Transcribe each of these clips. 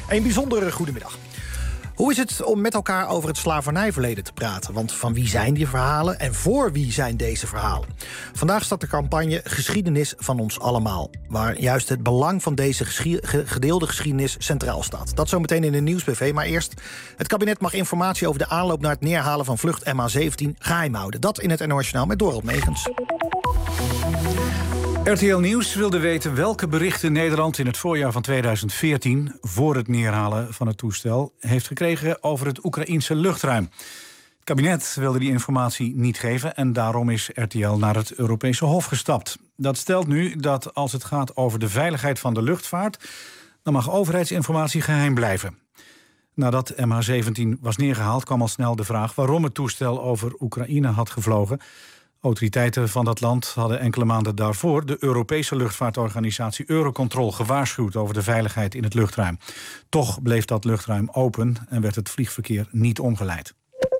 Een bijzondere goedemiddag. Hoe is het om met elkaar over het slavernijverleden te praten? Want van wie zijn die verhalen en voor wie zijn deze verhalen? Vandaag staat de campagne Geschiedenis van ons allemaal, waar juist het belang van deze gedeelde geschiedenis centraal staat. Dat zometeen in de Nieuwsbv, maar eerst... Het kabinet mag informatie over de aanloop naar het neerhalen van vlucht MH17 geheim houden. Dat in het NOS Journaal met Dorald Megens. RTL Nieuws wilde weten welke berichten Nederland in het voorjaar van 2014... voor het neerhalen van het toestel heeft gekregen over het Oekraïense luchtruim. Het kabinet wilde die informatie niet geven en daarom is RTL naar het Europese Hof gestapt. Dat stelt nu dat als het gaat over de veiligheid van de luchtvaart... dan mag overheidsinformatie geheim blijven. Nadat MH17 was neergehaald kwam al snel de vraag... waarom het toestel over Oekraïne had gevlogen... Autoriteiten van dat land hadden enkele maanden daarvoor... de Europese luchtvaartorganisatie Eurocontrol gewaarschuwd... over de veiligheid in het luchtruim. Toch bleef dat luchtruim open en werd het vliegverkeer niet omgeleid.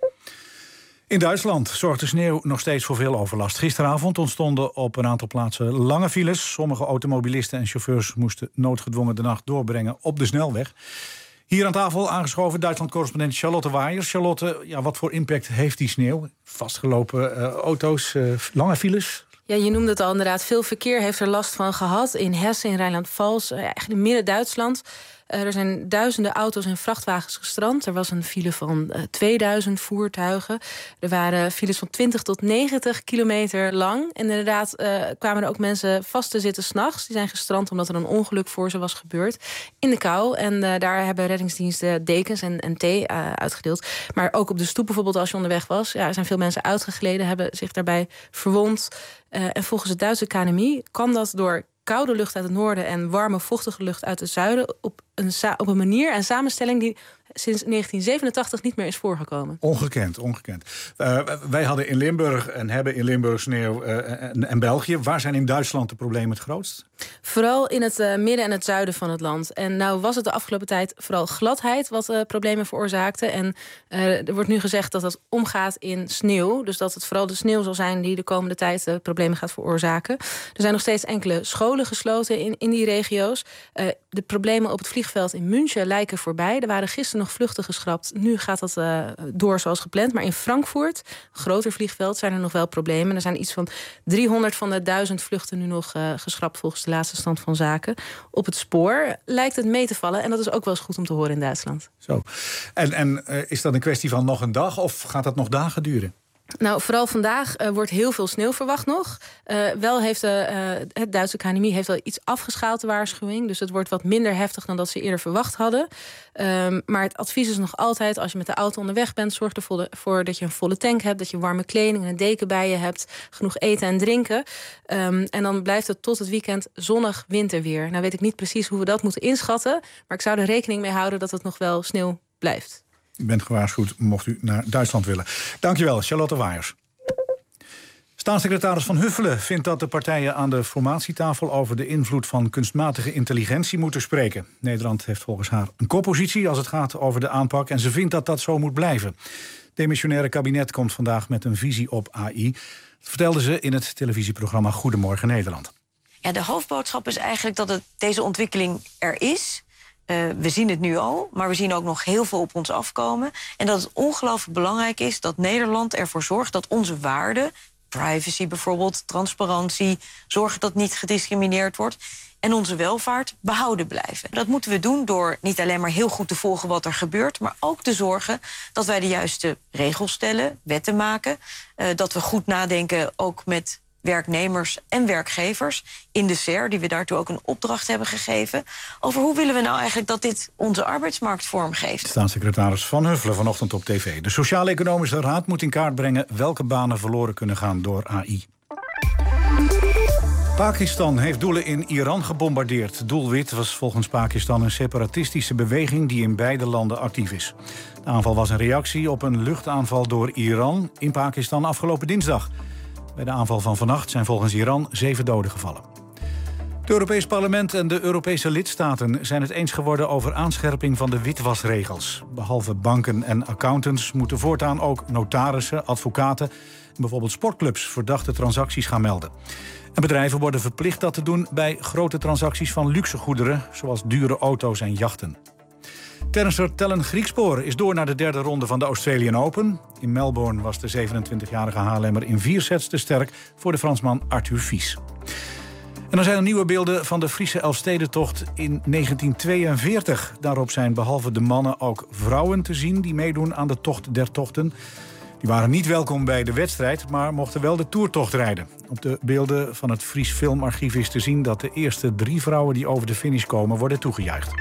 In Duitsland zorgt de sneeuw nog steeds voor veel overlast. Gisteravond ontstonden op een aantal plaatsen lange files. Sommige automobilisten en chauffeurs moesten noodgedwongen de nacht doorbrengen op de snelweg. Hier aan tafel aangeschoven Duitsland-correspondent Charlotte Waaiers. Charlotte, ja, wat voor impact heeft die sneeuw? Vastgelopen auto's, lange files? Ja, je noemde het al inderdaad. Veel verkeer heeft er last van gehad. In Hessen, in Rijnland-Pfalz, eigenlijk in Midden-Duitsland. Er zijn duizenden auto's en vrachtwagens gestrand. Er was een file van 2000 voertuigen. Er waren files van 20 tot 90 kilometer lang. En inderdaad kwamen er ook mensen vast te zitten 's nachts. Die zijn gestrand omdat er een ongeluk voor ze was gebeurd. In de kou. En daar hebben reddingsdiensten dekens en thee uitgedeeld. Maar ook op de stoep bijvoorbeeld als je onderweg was. Ja, er zijn veel mensen uitgegleden, hebben zich daarbij verwond. En volgens het Duitse KNMI kan dat door koude lucht uit het noorden en warme, vochtige lucht uit het zuiden op een manier en samenstelling die sinds 1987 niet meer is voorgekomen. Ongekend. Wij hadden in Limburg en hebben in Limburg sneeuw en België. Waar zijn in Duitsland de problemen het grootst? Vooral in het midden en het zuiden van het land. En nou was het de afgelopen tijd vooral gladheid wat problemen veroorzaakte. En er wordt nu gezegd dat het omgaat in sneeuw. Dus dat het vooral de sneeuw zal zijn die de komende tijd problemen gaat veroorzaken. Er zijn nog steeds enkele scholen gesloten in die regio's. De problemen op het vliegveld in München lijken voorbij. Er waren gisteren nog vluchten geschrapt. Nu gaat dat door zoals gepland. Maar in Frankfurt, een groter vliegveld, zijn er nog wel problemen. Er zijn iets van 300 van de 1000 vluchten nu nog geschrapt volgens de laatste stand van zaken. Op het spoor lijkt het mee te vallen. En dat is ook wel eens goed om te horen in Duitsland. Zo. En is dat een kwestie van nog een dag of gaat dat nog dagen duren? Nou, vooral vandaag wordt heel veel sneeuw verwacht nog. Wel heeft het Duitse KNMI heeft wel iets afgeschaald, de waarschuwing. Dus het wordt wat minder heftig dan dat ze eerder verwacht hadden. Maar het advies is nog altijd, als je met de auto onderweg bent, zorg ervoor dat je een volle tank hebt, dat je warme kleding en een deken bij je hebt, genoeg eten en drinken. En dan blijft het tot het weekend zonnig winterweer. Nou weet ik niet precies hoe we dat moeten inschatten, maar ik zou er rekening mee houden dat het nog wel sneeuw blijft. U bent gewaarschuwd, mocht u naar Duitsland willen. Dankjewel, Charlotte Waaiers. Staatssecretaris Van Huffelen vindt dat de partijen aan de formatietafel over de invloed van kunstmatige intelligentie moeten spreken. Nederland heeft volgens haar een koppositie als het gaat over de aanpak en ze vindt dat dat zo moet blijven. Het demissionaire kabinet komt vandaag met een visie op AI. Dat vertelde ze in het televisieprogramma Goedemorgen Nederland. Ja, de hoofdboodschap is eigenlijk dat deze ontwikkeling er is. We zien het nu al, maar we zien ook nog heel veel op ons afkomen. En dat het ongelooflijk belangrijk is dat Nederland ervoor zorgt dat onze waarden, privacy bijvoorbeeld, transparantie, zorgen dat niet gediscrimineerd wordt, en onze welvaart behouden blijven. Dat moeten we doen door niet alleen maar heel goed te volgen wat er gebeurt, maar ook te zorgen dat wij de juiste regels stellen, wetten maken, dat we goed nadenken ook met werknemers en werkgevers in de SER, die we daartoe ook een opdracht hebben gegeven, over hoe willen we nou eigenlijk dat dit onze arbeidsmarkt vormgeeft. Staatssecretaris Van Huffelen vanochtend op tv. De Sociaal-Economische Raad moet in kaart brengen welke banen verloren kunnen gaan door AI. Pakistan heeft doelen in Iran gebombardeerd. Doelwit was volgens Pakistan een separatistische beweging die in beide landen actief is. De aanval was een reactie op een luchtaanval door Iran in Pakistan afgelopen dinsdag. Bij de aanval van vannacht zijn volgens Iran 7 doden gevallen. Het Europees Parlement en de Europese lidstaten zijn het eens geworden over aanscherping van de witwasregels. Behalve banken en accountants moeten voortaan ook notarissen, advocaten en bijvoorbeeld sportclubs verdachte transacties gaan melden. En bedrijven worden verplicht dat te doen bij grote transacties van luxegoederen, zoals dure auto's en jachten. Tennisser Tellen Griekspoor is door naar de derde ronde van de Australian Open. In Melbourne was de 27-jarige Haarlemmer in 4 sets te sterk voor de Fransman Arthur Fies. En dan zijn er nieuwe beelden van de Friese Elfstedentocht in 1942. Daarop zijn behalve de mannen ook vrouwen te zien die meedoen aan de Tocht der Tochten. Die waren niet welkom bij de wedstrijd, maar mochten wel de toertocht rijden. Op de beelden van het Fries Filmarchief is te zien dat de eerste 3 vrouwen die over de finish komen worden toegejuicht.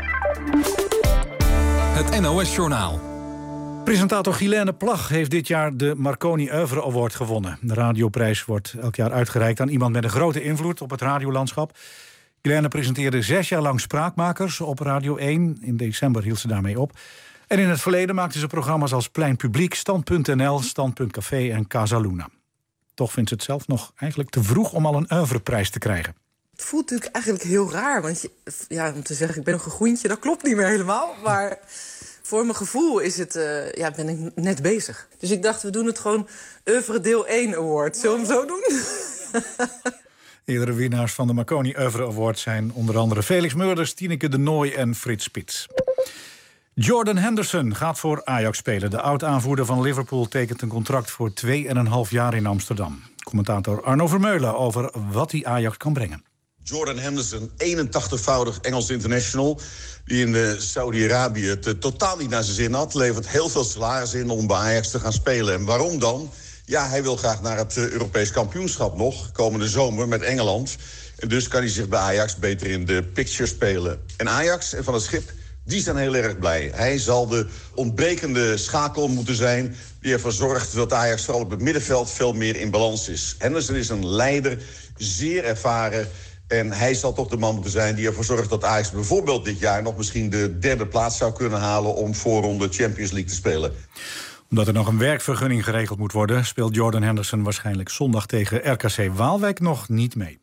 Het NOS-journaal. Presentator Guilaine Plag heeft dit jaar de Marconi Oeuvre Award gewonnen. De radioprijs wordt elk jaar uitgereikt aan iemand met een grote invloed op het radiolandschap. Guilaine presenteerde 6 jaar lang Spraakmakers op Radio 1. In december hield ze daarmee op. En in het verleden maakte ze programma's als Plein Publiek, Stand.nl, Stand.café en Casaluna. Toch vindt ze het zelf nog eigenlijk te vroeg om al een oeuvreprijs te krijgen. Het voelt natuurlijk eigenlijk heel raar, want om te zeggen ik ben nog een groentje, dat klopt niet meer helemaal. Maar voor mijn gevoel is het, ben ik net bezig. Dus ik dacht, we doen het gewoon Oeuvre deel 1 Award. Zullen we hem zo doen? Eerdere winnaars van de Marconi Oeuvre Award zijn onder andere Felix Meurders, Tineke de Nooi en Frits Spits. Jordan Henderson gaat voor Ajax spelen. De oud-aanvoerder van Liverpool tekent een contract voor 2,5 jaar in Amsterdam. Commentator Arno Vermeulen over wat die Ajax kan brengen. Jordan Henderson, 81-voudig Engels international, die in Saudi-Arabië het totaal niet naar zijn zin had. Levert heel veel salaris in om bij Ajax te gaan spelen. En waarom dan? Ja, hij wil graag naar het Europees kampioenschap nog, komende zomer met Engeland. En dus kan hij zich bij Ajax beter in de picture spelen. En Ajax en Van het Schip, die zijn heel erg blij. Hij zal de ontbrekende schakel moeten zijn die ervoor zorgt dat Ajax vooral op het middenveld veel meer in balans is. Henderson is een leider, zeer ervaren. En hij zal toch de man moeten zijn die ervoor zorgt dat Ajax bijvoorbeeld dit jaar nog misschien de 3e plaats zou kunnen halen om voorronde Champions League te spelen. Omdat er nog een werkvergunning geregeld moet worden, speelt Jordan Henderson waarschijnlijk zondag tegen RKC Waalwijk nog niet mee.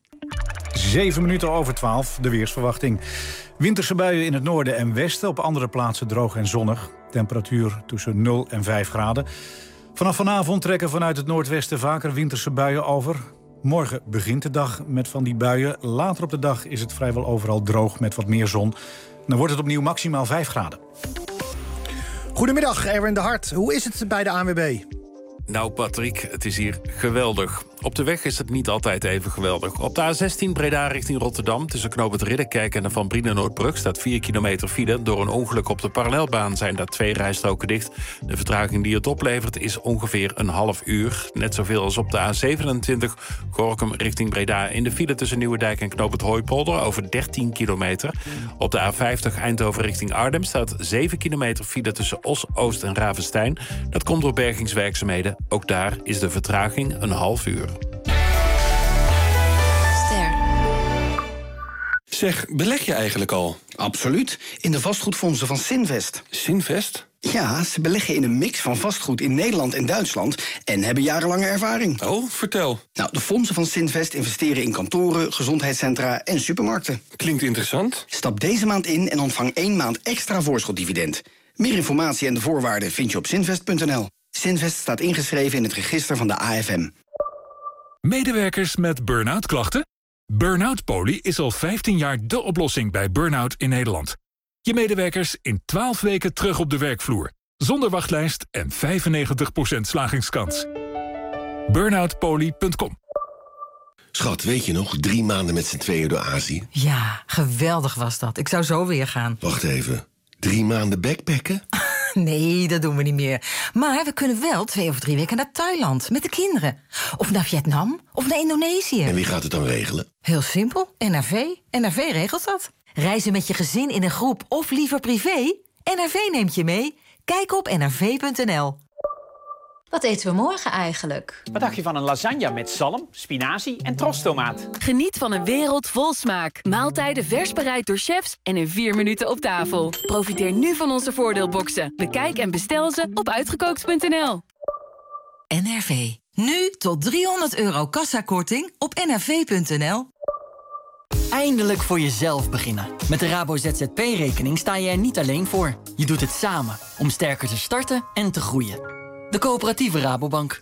11:07, de weersverwachting. Winterse buien in het noorden en westen, op andere plaatsen droog en zonnig. Temperatuur tussen 0 en 5 graden. Vanaf vanavond trekken vanuit het noordwesten vaker winterse buien over. Morgen begint de dag met van die buien. Later op de dag is het vrijwel overal droog met wat meer zon. Dan wordt het opnieuw maximaal 5 graden. Goedemiddag, Erwin de Hart. Hoe is het bij de ANWB? Nou Patrick, het is hier geweldig. Op de weg is het niet altijd even geweldig. Op de A16 Breda richting Rotterdam, tussen knoop het Ridderkerk en de Van Brienenoordbrug staat 4 kilometer file. Door een ongeluk op de parallelbaan zijn daar 2 rijstroken dicht. De vertraging die het oplevert is ongeveer een half uur. Net zoveel als op de A27 Gorinchem richting Breda. In de file tussen Nieuwedijk en knoop het Hooipolder over 13 kilometer. Op de A50 Eindhoven richting Arnhem staat 7 kilometer file tussen Os, Oost en Ravenstein. Dat komt door bergingswerkzaamheden. Ook daar is de vertraging een half uur. Zeg, beleg je eigenlijk al? Absoluut, in de vastgoedfondsen van Sinvest. Sinvest? Ja, ze beleggen in een mix van vastgoed in Nederland en Duitsland en hebben jarenlange ervaring. Oh, vertel. Nou, de fondsen van Sinvest investeren in kantoren, gezondheidscentra en supermarkten. Klinkt interessant. Stap deze maand in en ontvang 1 maand extra voorschotdividend. Meer informatie en de voorwaarden vind je op sinvest.nl. Sinvest staat ingeschreven in het register van de AFM. Medewerkers met burn-out klachten? Burn-out Poly is al 15 jaar de oplossing bij burn-out in Nederland. Je medewerkers in 12 weken terug op de werkvloer. Zonder wachtlijst en 95% slagingskans. Burnoutpoly.com. Schat, weet je nog? 3 maanden met z'n tweeën door Azië. Ja, geweldig was dat. Ik zou zo weer gaan. Wacht even. 3 maanden backpacken? Nee, dat doen we niet meer. Maar we kunnen wel 2 of 3 weken naar Thailand met de kinderen. Of naar Vietnam, of naar Indonesië. En wie gaat het dan regelen? Heel simpel, NRV. NRV regelt dat. Reizen met je gezin in een groep of liever privé? NRV neemt je mee. Kijk op nrv.nl. Wat eten we morgen eigenlijk? Wat dacht je van een lasagne met zalm, spinazie en trostomaat? Geniet van een wereld vol smaak. Maaltijden vers bereid door chefs en in 4 minuten op tafel. Profiteer nu van onze voordeelboxen. Bekijk en bestel ze op uitgekookt.nl. NRV. Nu tot €300 kassakorting op nrv.nl. Eindelijk voor jezelf beginnen. Met de Rabo ZZP-rekening sta je er niet alleen voor. Je doet het samen om sterker te starten en te groeien. De Coöperatieve Rabobank.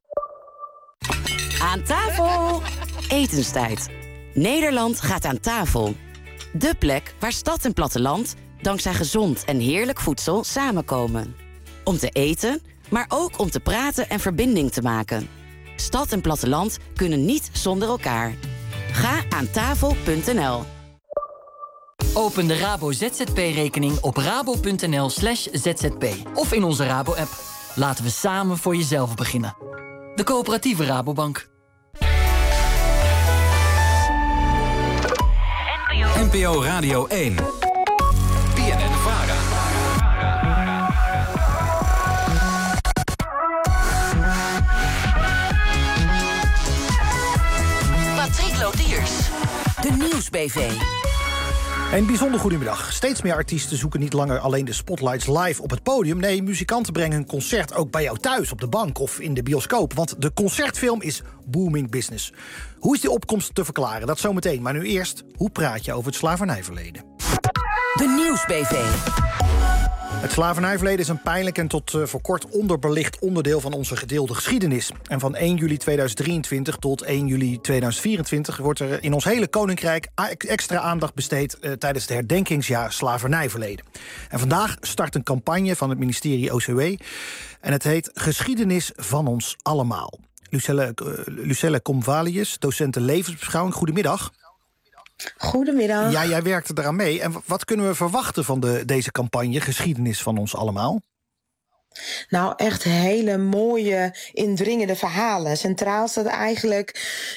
Aan tafel! Etenstijd. Nederland gaat aan tafel. De plek waar stad en platteland dankzij gezond en heerlijk voedsel samenkomen. Om te eten, maar ook om te praten en verbinding te maken. Stad en platteland kunnen niet zonder elkaar. Ga aan tafel.nl. Open de Rabo ZZP-rekening op rabo.nl/zzp of in onze Rabo-app. Laten we samen voor jezelf beginnen. De Coöperatieve Rabobank. NPO Radio 1. BNN-VARA. Patrick Lodiers. De Nieuwsbv. Een bijzonder goedemiddag. Steeds meer artiesten zoeken niet langer alleen de spotlights live op het podium. Nee, muzikanten brengen hun concert ook bij jou thuis, op de bank of in de bioscoop. Want de concertfilm is booming business. Hoe is die opkomst te verklaren? Dat zometeen. Maar nu eerst, hoe praat je over het slavernijverleden? De Nieuwsbv. Het slavernijverleden is een pijnlijk en tot voor kort onderbelicht onderdeel van onze gedeelde geschiedenis. En van 1 juli 2023 tot 1 juli 2024 wordt er in ons hele koninkrijk extra aandacht besteed tijdens het herdenkingsjaar slavernijverleden. En vandaag start een campagne van het ministerie OCW en het heet Geschiedenis van ons allemaal. Lucelle Comvalius, docent levensbeschouwing, goedemiddag. Goedemiddag. Ja, jij werkt eraan mee. En wat kunnen we verwachten van deze campagne Geschiedenis van ons allemaal? Nou, echt hele mooie, indringende verhalen. Centraal staat eigenlijk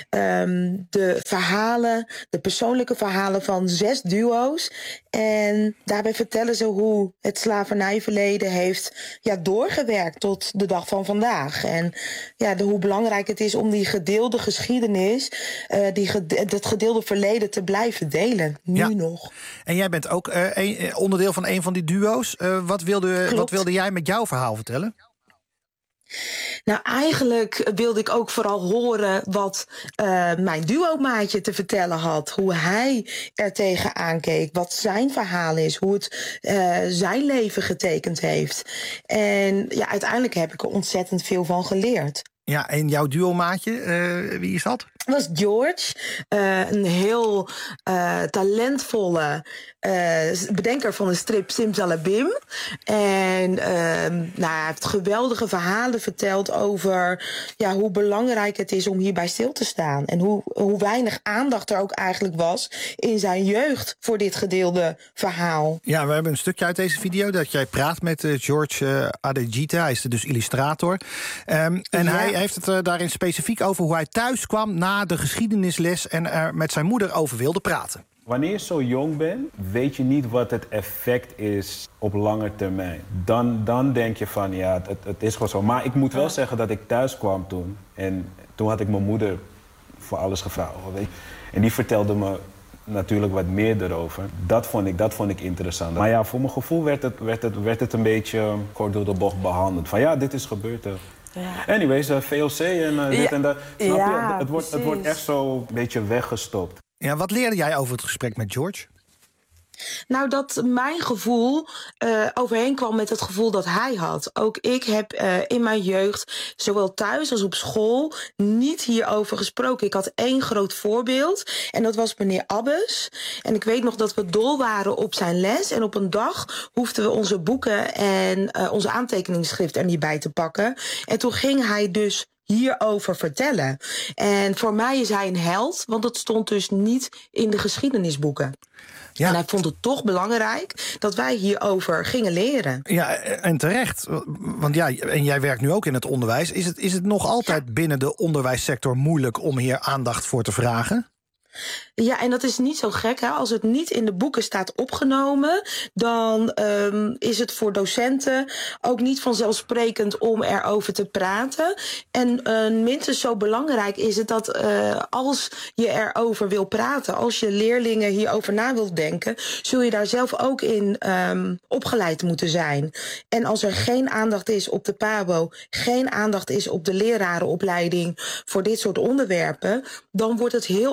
de verhalen, de persoonlijke verhalen van 6 duo's. En daarbij vertellen ze hoe het slavernijverleden heeft doorgewerkt tot de dag van vandaag. En hoe belangrijk het is om die gedeelde geschiedenis, dat gedeelde verleden te blijven delen. Nu nog. En jij bent ook onderdeel van een van die duo's. Wat wilde jij met jouw verhaal vertellen? Nou, eigenlijk wilde ik ook vooral horen wat mijn duo-maatje te vertellen had. Hoe hij er tegenaan keek, wat zijn verhaal is, hoe het zijn leven getekend heeft. En uiteindelijk heb ik er ontzettend veel van geleerd. Ja, en jouw duo-maatje, wie is dat? Dat was George, een heel talentvolle bedenker van de strip Simsalabim. En hij heeft geweldige verhalen verteld over hoe belangrijk het is om hierbij stil te staan. En hoe weinig aandacht er ook eigenlijk was in zijn jeugd voor dit gedeelde verhaal. Ja, we hebben een stukje uit deze video dat jij praat met George Adegita. Hij is dus illustrator. En hij heeft het daarin specifiek over hoe hij thuis kwam na de geschiedenisles en er met zijn moeder over wilde praten. Wanneer je zo jong bent, weet je niet wat het effect is op lange termijn. Dan denk je van, het is gewoon zo. Maar ik moet wel zeggen dat ik thuis kwam toen. En toen had ik mijn moeder voor alles gevraagd. En die vertelde me natuurlijk wat meer erover. Dat vond ik interessant. Maar voor mijn gevoel werd het een beetje kort door de bocht behandeld. Van dit is gebeurd. Anyways, VOC en dit en dat. Snap je? Het wordt echt zo een beetje weggestopt. Ja, wat leerde jij over het gesprek met George? Nou, dat mijn gevoel overheen kwam met het gevoel dat hij had. Ook ik heb in mijn jeugd, zowel thuis als op school, niet hierover gesproken. Ik had 1 groot voorbeeld en dat was meneer Abbes. En ik weet nog dat we dol waren op zijn les. En op een dag hoefden we onze boeken en onze aantekeningsschrift er niet bij te pakken. En toen ging hij dus hierover vertellen. En voor mij is hij een held, want het stond dus niet in de geschiedenisboeken. Ja. En hij vond het toch belangrijk dat wij hierover gingen leren. Ja, en terecht. Want en jij werkt nu ook in het onderwijs. Is het nog altijd binnen de onderwijssector moeilijk om hier aandacht voor te vragen? Ja, en dat is niet zo gek. Hè? Als het niet in de boeken staat opgenomen, dan is het voor docenten ook niet vanzelfsprekend om erover te praten. En minstens zo belangrijk is het dat als je erover wil praten, als je leerlingen hierover na wilt denken, zul je daar zelf ook in opgeleid moeten zijn. En als er geen aandacht is op de PABO, geen aandacht is op de lerarenopleiding voor dit soort onderwerpen, dan wordt het heel erg moeilijk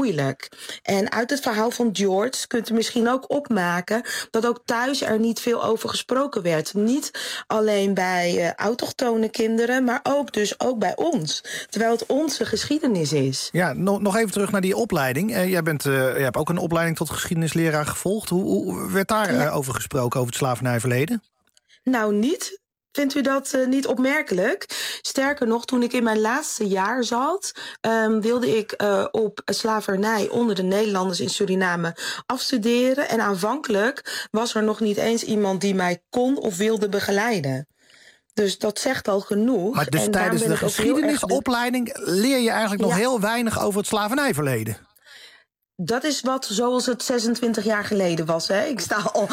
moeilijk. En uit het verhaal van George kunt u misschien ook opmaken dat ook thuis er niet veel over gesproken werd. Niet alleen bij autochtone kinderen, maar ook bij ons. Terwijl het onze geschiedenis is. Ja, nog even terug naar die opleiding. Jij hebt ook een opleiding tot geschiedenisleraar gevolgd. Hoe werd daar over gesproken, over het slavernijverleden? Nou, niet. Vindt u dat niet opmerkelijk? Sterker nog, toen ik in mijn laatste jaar zat, wilde ik op slavernij onder de Nederlanders in Suriname afstuderen. En aanvankelijk was er nog niet eens iemand die mij kon of wilde begeleiden. Dus dat zegt al genoeg. Maar dus tijdens de geschiedenisopleiding leer je eigenlijk nog heel weinig over het slavernijverleden? Dat is zoals het 26 jaar geleden was. Hè? Ik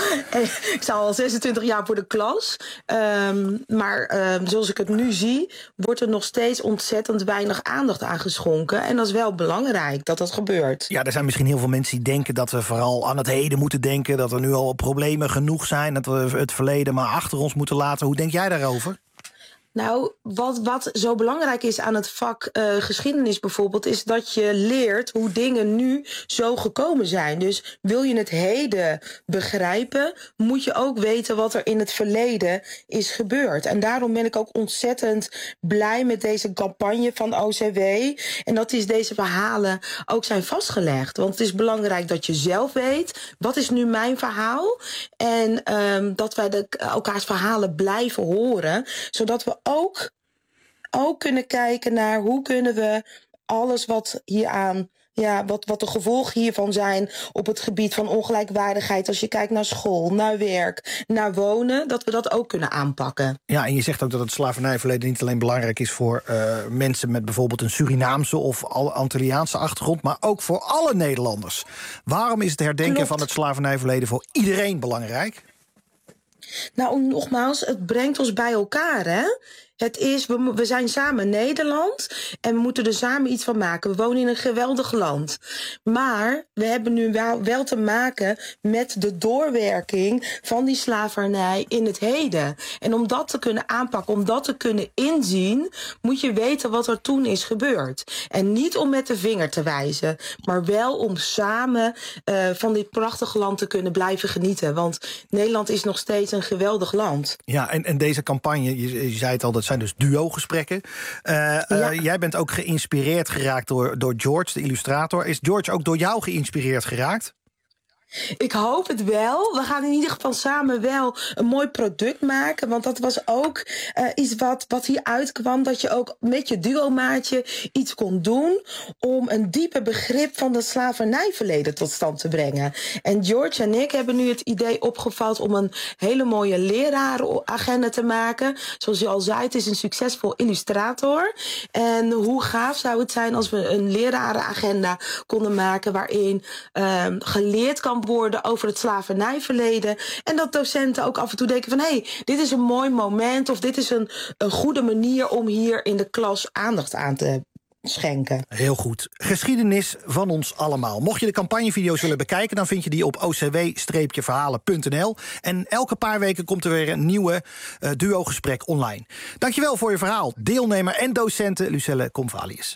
sta al 26 jaar voor de klas. Maar zoals ik het nu zie, wordt er nog steeds ontzettend weinig aandacht aan geschonken. En dat is wel belangrijk dat dat gebeurt. Ja, er zijn misschien heel veel mensen die denken dat we vooral aan het heden moeten denken. Dat er nu al problemen genoeg zijn. Dat we het verleden maar achter ons moeten laten. Hoe denk jij daarover? Nou, wat zo belangrijk is aan het vak geschiedenis bijvoorbeeld, is dat je leert hoe dingen nu zo gekomen zijn. Dus wil je het heden begrijpen, moet je ook weten wat er in het verleden is gebeurd. En daarom ben ik ook ontzettend blij met deze campagne van OCW. En dat deze verhalen ook zijn vastgelegd. Want het is belangrijk dat je zelf weet, wat is nu mijn verhaal? En dat wij elkaars verhalen blijven horen, zodat we ook kunnen kijken naar hoe kunnen we alles wat hieraan, wat de gevolgen hiervan zijn op het gebied van ongelijkwaardigheid, als je kijkt naar school, naar werk, naar wonen, dat we dat ook kunnen aanpakken. Ja, en je zegt ook dat het slavernijverleden niet alleen belangrijk is voor mensen met bijvoorbeeld een Surinaamse of Antilliaanse achtergrond, maar ook voor alle Nederlanders. Waarom is het herdenken van het slavernijverleden voor iedereen belangrijk? Nou, nogmaals, het brengt ons bij elkaar, hè? We zijn samen Nederland en we moeten er samen iets van maken. We wonen in een geweldig land. Maar we hebben nu wel te maken met de doorwerking van die slavernij in het heden. En om dat te kunnen aanpakken, om dat te kunnen inzien, moet je weten wat er toen is gebeurd. En niet om met de vinger te wijzen, maar wel om samen van dit prachtige land te kunnen blijven genieten. Want Nederland is nog steeds een geweldig land. Ja, en deze campagne, je zei het al, dat zijn dus duo-gesprekken. Jij bent ook geïnspireerd geraakt door George, de illustrator. Is George ook door jou geïnspireerd geraakt? Ik hoop het wel. We gaan in ieder geval samen wel een mooi product maken. Want dat was ook iets wat hier uitkwam. Dat je ook met je duomaatje iets kon doen om een dieper begrip van het slavernijverleden tot stand te brengen. En George en ik hebben nu het idee opgevat om een hele mooie lerarenagenda te maken. Zoals je al zei, het is een succesvol illustrator. En hoe gaaf zou het zijn als we een lerarenagenda konden maken waarin geleerd kan worden over het slavernijverleden. En dat docenten ook af en toe denken van hey, dit is een mooi moment of dit is een goede manier om hier in de klas aandacht aan te schenken. Heel goed. Geschiedenis van ons allemaal. Mocht je de campagnevideo's willen bekijken, dan vind je die op ocw-verhalen.nl. En elke paar weken komt er weer een nieuwe duo-gesprek online. Dankjewel voor je verhaal. Deelnemer en docenten Lucelle Comvalius.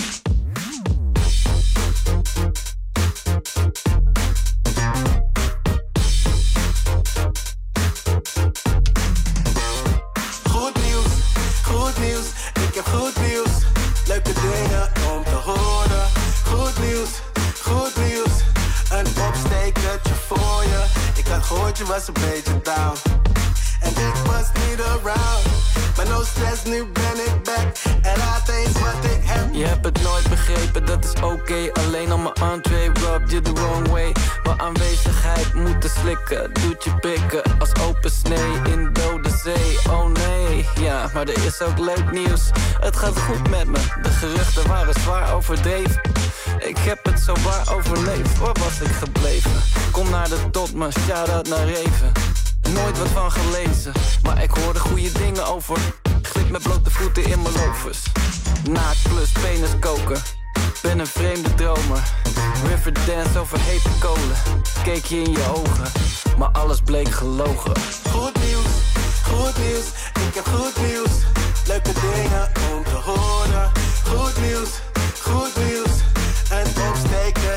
Ik heb goed nieuws, leuke dingen om te horen. Goed nieuws, een opstekertje voor je. Ik had gehoord je was een beetje down en ik was niet around. Maar no stress, nu ben ik back en laat eens wat ik heb. Je hebt het nooit begrepen, dat is oké. Alleen al mijn entree rubbed you the wrong way. Mijn aanwezigheid moeten slikken, doet je pikken als open snee in dode zee. Oh nee, ja, maar er is ook leuk nieuws. Het gaat goed met me, de geruchten waren zwaar overdreven. Ik heb het zo waar overleefd, waar was ik gebleven? Kom naar de top, man, shout-out naar Reven. Nooit wat van gelezen, maar ik hoorde goede dingen over. Glip met blote voeten in mijn lovers. Naakt plus penis koken, ben een vreemde dromer. Riverdance over hete kolen, keek je in je ogen, maar alles bleek gelogen. Goed nieuws, ik heb goed nieuws. Leuke dingen om te horen. Goed nieuws, een opsteker.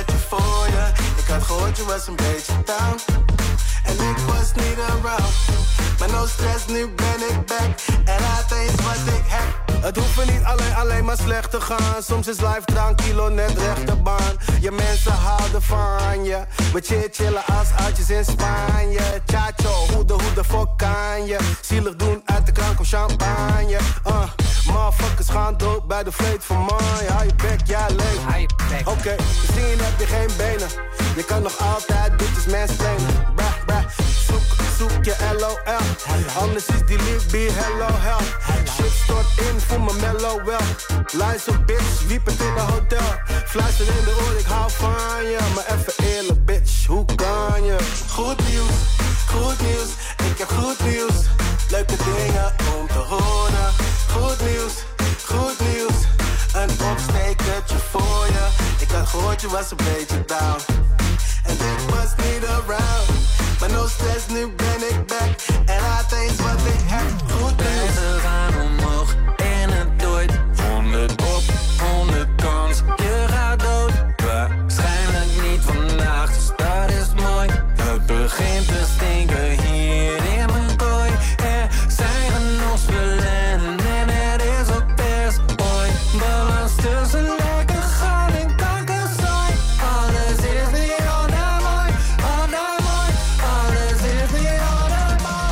gehoord, je was een beetje down. En ik was niet around. Maar no stress, nu ben ik back. En laat eens wat ik heb. Het hoeft niet alleen maar slecht te gaan. Soms is life tranquilo, net rechterbaan. Je mensen houden van je. We chillen als uitjes in Spanje. Chacho, hoe de fuck kan je? Zielig doen uit de kraan, kom champagne. Motherfuckers gaan dood bij de vleet van man. Hou je bek, ja leef. Oké, misschien heb je geen benen. Je kan nog altijd bitches mansplainen. Zoek je LOL. Anders is die Libby hello hell. Shit stort in voor mijn mellow wel. Lines op bitch, wiep het in een hotel. Fluister in de oor, ik hou van je. Maar even eerlijk bitch, hoe kan je? Goed nieuws, ik heb goed nieuws. Leuke dingen om te horen. Goed nieuws, een opstekertje voor je. Ik had gehoord, je was een beetje down. En ik was niet around. Maar no stress, nu ben ik back. En laat eens wat ik heb. Goed nieuws. We gaan omhoog en het dooit. 100 op, 100 kans. Je gaat dood. Waarschijnlijk niet vandaag, dus dat is mooi. Het begint te stinken hier in mijn kooi. Er zijn genoeg spullen en het is ook best mooi. Balans tussen lekker gaan en kankerzooi. Alles is weer onder mooi, onder mooi. Alles is weer onder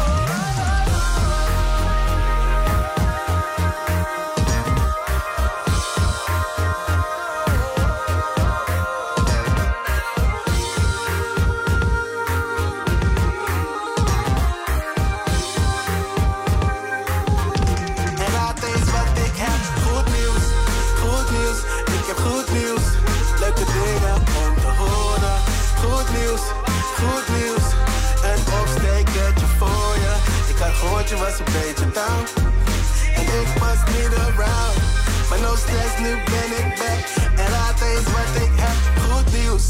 En laat eens wat ik heb. Goed nieuws, ik heb goed nieuws. Leuke dingen om te horen. Goed nieuws, een opstekertje voor je. Ik had gehoord, je was een beetje down. En ik was niet around. Maar no stress, nu ben ik back. En laat eens wat ik heb. Goed nieuws.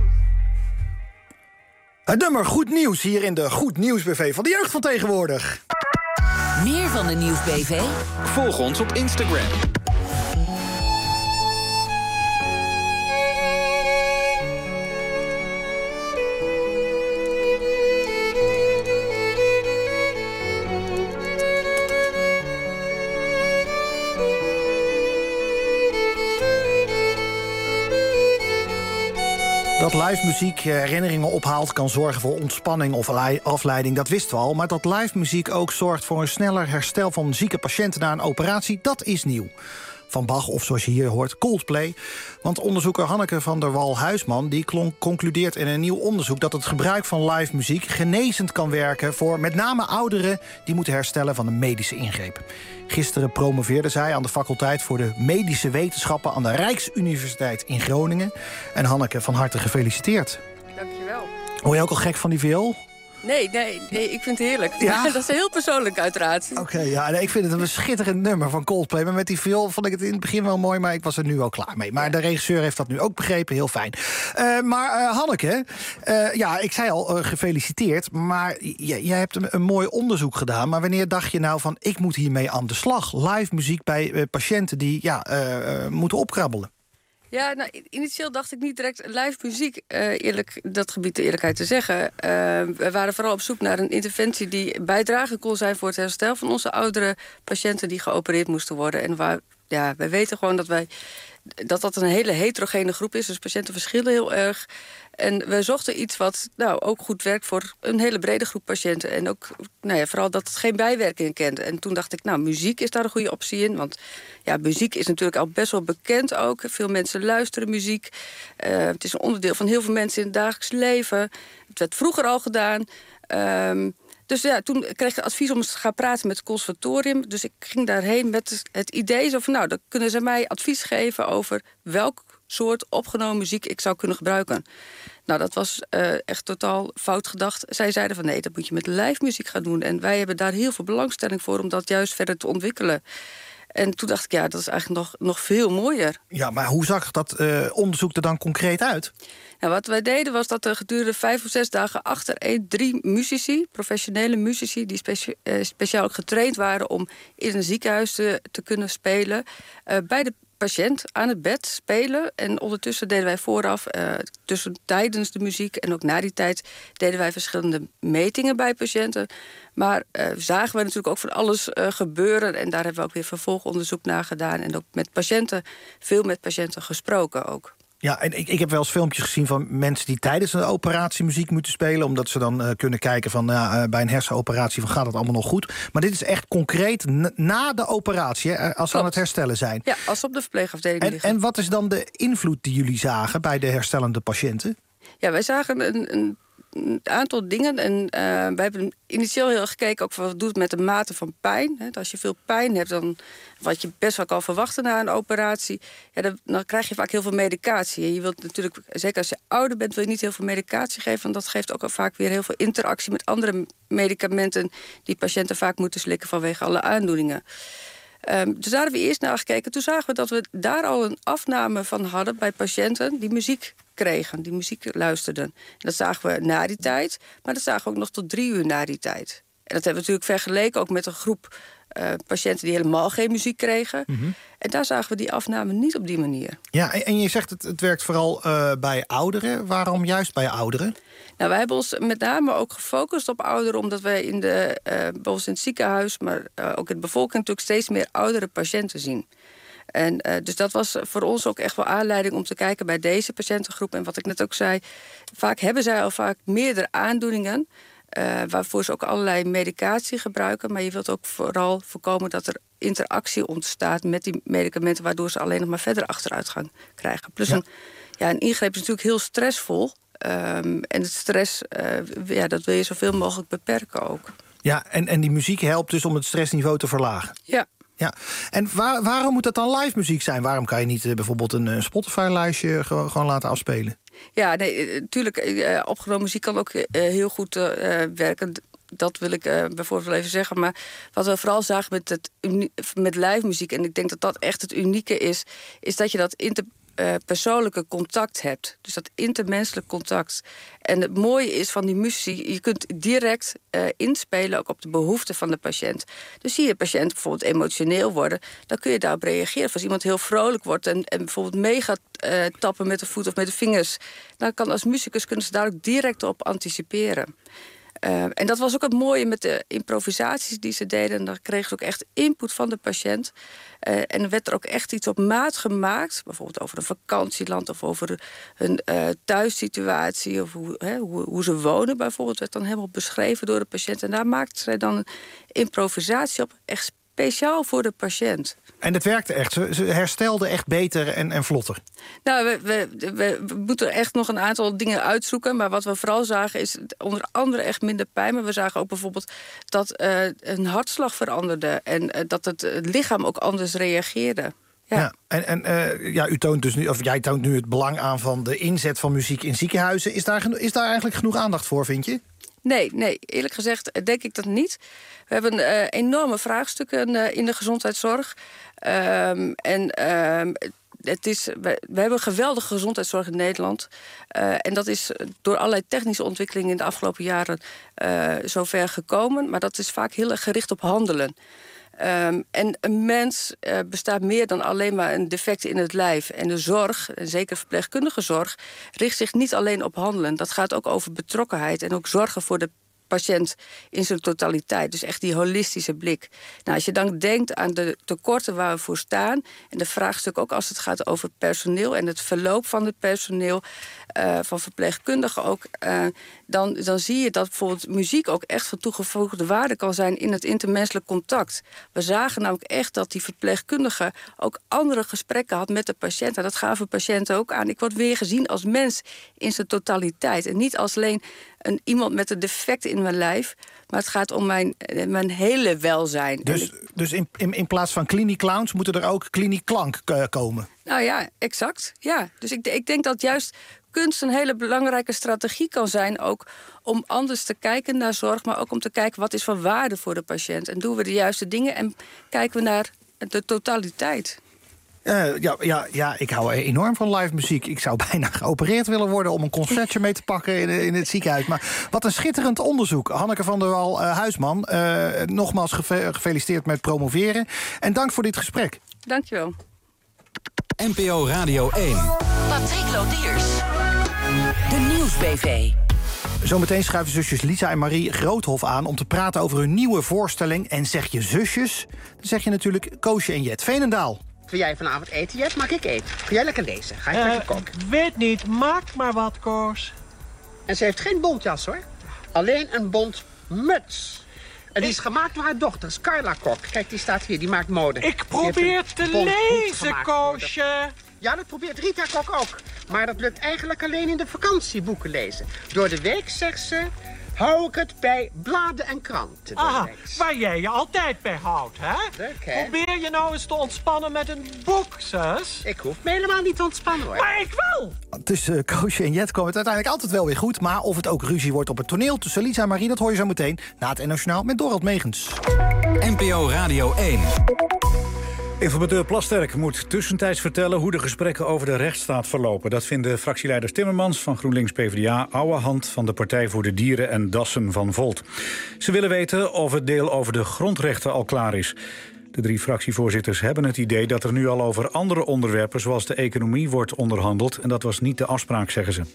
Het nummer Goed Nieuws hier in de Goed Nieuws BV van de jeugd van tegenwoordig. Meer van de Nieuws BV? Volg ons op Instagram. Dat live muziek herinneringen ophaalt, kan zorgen voor ontspanning of afleiding, dat wisten we al. Maar dat live muziek ook zorgt voor een sneller herstel van zieke patiënten na een operatie, dat is nieuw. Van Bach of zoals je hier hoort, Coldplay. Want onderzoeker Hanneke van der Wal-Huisman die concludeert in een nieuw onderzoek dat het gebruik van live muziek genezend kan werken voor met name ouderen die moeten herstellen van een medische ingreep. Gisteren promoveerde zij aan de faculteit voor de medische wetenschappen aan de Rijksuniversiteit in Groningen. En Hanneke, van harte gefeliciteerd. Dankjewel. Word je ook al gek van die viool? Nee, ik vind het heerlijk. Ja? Dat is heel persoonlijk uiteraard. Oké, ja, nee, ik vind het een schitterend nummer van Coldplay. Maar met die viool vond ik het in het begin wel mooi, maar ik was er nu al klaar mee. Maar de regisseur heeft dat nu ook begrepen, heel fijn. Maar Hanneke, ik zei al gefeliciteerd. Maar jij hebt een mooi onderzoek gedaan. Maar wanneer dacht je nou van, ik moet hiermee aan de slag? Live muziek bij patiënten die moeten opkrabbelen. Ja, nou, initieel dacht ik niet direct live muziek, dat gebied de eerlijkheid te zeggen. We waren vooral op zoek naar een interventie die bijdrage kon zijn voor het herstel van onze oudere patiënten die geopereerd moesten worden. En wij weten gewoon dat een hele heterogene groep is. Dus patiënten verschillen heel erg. En we zochten iets wat ook goed werkt voor een hele brede groep patiënten. En ook vooral dat het geen bijwerkingen kent. En toen dacht ik, muziek is daar een goede optie in. Want muziek is natuurlijk al best wel bekend ook. Veel mensen luisteren muziek. Het is een onderdeel van heel veel mensen in het dagelijks leven. Het werd vroeger al gedaan. Dus toen kreeg ik het advies om eens te gaan praten met het conservatorium. Dus ik ging daarheen met het idee zo van, dan kunnen ze mij advies geven over welk soort opgenomen muziek ik zou kunnen gebruiken. Nou, dat was echt totaal fout gedacht. Zij zeiden van nee, dat moet je met live muziek gaan doen. En wij hebben daar heel veel belangstelling voor om dat juist verder te ontwikkelen. En toen dacht ik, dat is eigenlijk nog veel mooier. Ja, maar hoe zag dat onderzoek er dan concreet uit? Nou, wat wij deden was dat er gedurende 5 of 6 dagen achtereen 3 muzici, professionele muzici, die speciaal getraind waren om in een ziekenhuis te kunnen spelen, bij de patiënt aan het bed spelen. En ondertussen deden wij vooraf, tijdens de muziek en ook na die tijd, deden wij verschillende metingen bij patiënten. Maar zagen we natuurlijk ook van alles gebeuren. En daar hebben we ook weer vervolgonderzoek naar gedaan. En ook veel met patiënten gesproken ook. Ja, en ik heb wel eens filmpjes gezien van mensen die tijdens een operatie muziek moeten spelen, omdat ze dan kunnen kijken van bij een hersenoperatie van gaat het allemaal nog goed. Maar dit is echt concreet na de operatie, hè, als ze aan het herstellen zijn. Ja, als ze op de verpleegafdeling liggen. En wat is dan de invloed die jullie zagen bij de herstellende patiënten? Ja, wij zagen een aantal dingen. En wij hebben initieel heel erg gekeken ook van wat doet het met de mate van pijn. Hè? Als je veel pijn hebt, dan wat je best wel kan verwachten na een operatie, ja, dan krijg je vaak heel veel medicatie. En je wilt natuurlijk, zeker als je ouder bent, wil je niet heel veel medicatie geven. Want dat geeft ook vaak weer heel veel interactie met andere medicamenten die patiënten vaak moeten slikken vanwege alle aandoeningen. Dus daar hebben we eerst naar gekeken. Toen zagen we dat we daar al een afname van hadden bij patiënten die muziek kregen, die muziek luisterden. En dat zagen we na die tijd, maar dat zagen we ook nog tot 3 uur na die tijd. En dat hebben we natuurlijk vergeleken ook met een groep patiënten die helemaal geen muziek kregen. Mm-hmm. En daar zagen we die afname niet op die manier. Ja, en je zegt het werkt vooral bij ouderen. Waarom juist bij ouderen? Nou, wij hebben ons met name ook gefocust op ouderen, omdat wij bijvoorbeeld in het ziekenhuis, maar ook in de bevolking natuurlijk steeds meer oudere patiënten zien. En dus dat was voor ons ook echt wel aanleiding om te kijken bij deze patiëntengroep. En wat ik net ook zei, vaak hebben zij al vaak meerdere aandoeningen, waarvoor ze ook allerlei medicatie gebruiken. Maar je wilt ook vooral voorkomen dat er interactie ontstaat met die medicamenten, waardoor ze alleen nog maar verder achteruitgang krijgen. Plus een ingreep is natuurlijk heel stressvol. En het stress, dat wil je zoveel mogelijk beperken ook. Ja, en die muziek helpt dus om het stressniveau te verlagen. Ja. Ja. En waarom moet dat dan live muziek zijn? Waarom kan je niet bijvoorbeeld een Spotify-lijstje gewoon laten afspelen? Ja, nee, natuurlijk, opgenomen muziek kan ook heel goed werken. Dat wil ik bijvoorbeeld wel even zeggen. Maar wat we vooral zagen met live muziek, en ik denk dat dat echt het unieke is dat je dat persoonlijke contact hebt. Dus dat intermenselijk contact. En het mooie is van die muziek, je kunt direct inspelen ook op de behoeften van de patiënt. Dus zie je de patiënt bijvoorbeeld emotioneel worden, dan kun je daarop reageren. Of als iemand heel vrolijk wordt en bijvoorbeeld mee gaat tappen met de voet of met de vingers, dan kan als muzikus kunnen ze daar ook direct op anticiperen. En dat was ook het mooie met de improvisaties die ze deden. En dan kregen ze ook echt input van de patiënt. En er werd er ook echt iets op maat gemaakt. Bijvoorbeeld over een vakantieland of over hun thuissituatie. Of hoe ze wonen bijvoorbeeld. Werd dan helemaal beschreven door de patiënt. En daar maakten zij dan een improvisatie op. Echt speciaal voor de patiënt. En het werkte echt? Ze herstelden echt beter en vlotter? Nou, we moeten echt nog een aantal dingen uitzoeken. Maar wat we vooral zagen is onder andere echt minder pijn. Maar we zagen ook bijvoorbeeld dat een hartslag veranderde. En dat het lichaam ook anders reageerde. Ja. U toont dus nu, of jij toont nu het belang aan van de inzet van muziek in ziekenhuizen. Is daar eigenlijk genoeg aandacht voor, vind je? Nee, eerlijk gezegd denk ik dat niet. We hebben enorme vraagstukken in de gezondheidszorg. We hebben geweldige gezondheidszorg in Nederland. En dat is door allerlei technische ontwikkelingen in de afgelopen jaren zover gekomen. Maar dat is vaak heel erg gericht op handelen. En een mens bestaat meer dan alleen maar een defect in het lijf. En de zorg, en zeker verpleegkundige zorg, richt zich niet alleen op handelen. Dat gaat ook over betrokkenheid en ook zorgen voor de patiënt in zijn totaliteit. Dus echt die holistische blik. Nou, als je dan denkt aan de tekorten waar we voor staan, en de vraagstuk ook als het gaat over personeel en het verloop van het personeel, van verpleegkundigen ook, dan zie je dat bijvoorbeeld muziek ook echt van toegevoegde waarde kan zijn in het intermenselijk contact. We zagen namelijk echt dat die verpleegkundige ook andere gesprekken had met de patiënt. En dat gaven patiënten ook aan. Ik word weer gezien als mens in zijn totaliteit. En niet als alleen iemand met een defect in mijn lijf, maar het gaat om mijn hele welzijn. Dus in plaats van kliniek-clowns moeten er ook kliniek-klank komen? Nou ja, exact. Ja. Dus ik denk dat juist kunst een hele belangrijke strategie kan zijn, ook om anders te kijken naar zorg, maar ook om te kijken wat is van waarde voor de patiënt. En doen we de juiste dingen en kijken we naar de totaliteit. Ik hou enorm van live muziek. Ik zou bijna geopereerd willen worden om een concertje mee te pakken in het ziekenhuis. Maar wat een schitterend onderzoek. Hanneke van der Wal-Huisman, nogmaals gefeliciteerd met promoveren. En dank voor dit gesprek. Dank je wel. NPO Radio 1. Patrick Lodiers. De Nieuws-BV. Zometeen schuiven zusjes Lisa en Marie Groothof aan om te praten over hun nieuwe voorstelling. En zeg je zusjes, dan zeg je natuurlijk Koosje en Jet Veenendaal. Wil jij vanavond eten, Jet? Mag ik eten? Ga jij lekker lezen? Ga ik lekker koken? Weet niet, maak maar wat, Koos. En ze heeft geen bontjas, hoor. Alleen een bontmuts. En die is gemaakt door haar dochter, Carla Kok. Kijk, die staat hier, die maakt mode. Ik probeer te lezen, Koosje. Ja, dat probeert Rita Kok ook. Maar dat lukt eigenlijk alleen in de vakantieboeken lezen. Door de week, zegt ze, hou ik het bij bladen en kranten. Aha, waar jij je altijd bij houdt, hè? Leuk, hè? Probeer je nou eens te ontspannen met een boek, zus. Ik hoef me helemaal niet te ontspannen, hoor. Maar ik wel! Tussen Koosje en Jet kwam het uiteindelijk altijd wel weer goed. Maar of het ook ruzie wordt op het toneel tussen Lisa en Marie, dat hoor je zo meteen na het NOS Journaal met Dorald Megens. NPO Radio 1. Informateur Plasterk moet tussentijds vertellen hoe de gesprekken over de rechtsstaat verlopen. Dat vinden fractieleiders Timmermans van GroenLinks-PVDA, Oude Hand van de Partij voor de Dieren en Dassen van Volt. Ze willen weten of het deel over de grondrechten al klaar is. De 3 fractievoorzitters hebben het idee dat er nu al over andere onderwerpen zoals de economie wordt onderhandeld. En dat was niet de afspraak, zeggen ze.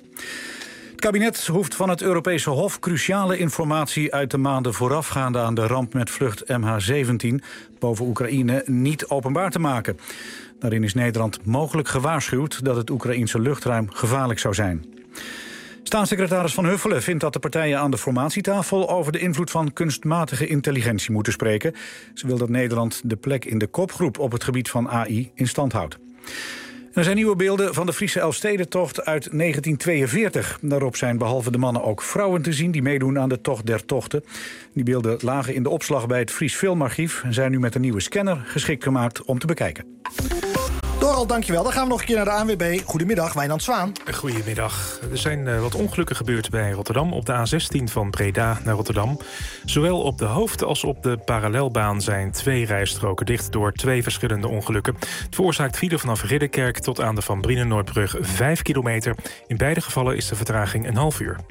Het kabinet hoeft van het Europese Hof cruciale informatie uit de maanden voorafgaande aan de ramp met vlucht MH17 boven Oekraïne niet openbaar te maken. Daarin is Nederland mogelijk gewaarschuwd dat het Oekraïense luchtruim gevaarlijk zou zijn. Staatssecretaris Van Huffelen vindt dat de partijen aan de formatietafel over de invloed van kunstmatige intelligentie moeten spreken. Ze wil dat Nederland de plek in de kopgroep op het gebied van AI in stand houdt. Er zijn nieuwe beelden van de Friese Elfstedentocht uit 1942. Daarop zijn behalve de mannen ook vrouwen te zien die meedoen aan de Tocht der Tochten. Die beelden lagen in de opslag bij het Fries Filmarchief en zijn nu met een nieuwe scanner geschikt gemaakt om te bekijken. Dorald, dankjewel. Dan gaan we nog een keer naar de ANWB. Goedemiddag, Wijnand Zwaan. Goedemiddag. Er zijn wat ongelukken gebeurd bij Rotterdam. Op de A16 van Breda naar Rotterdam. Zowel op de hoofd- als op de parallelbaan zijn 2 rijstroken dicht door 2 verschillende ongelukken. Het veroorzaakt file vanaf Ridderkerk tot aan de Van Brienen-Noordbrug 5 kilometer. In beide gevallen is de vertraging een half uur.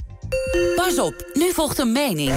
Pas op, nu volgt een mening.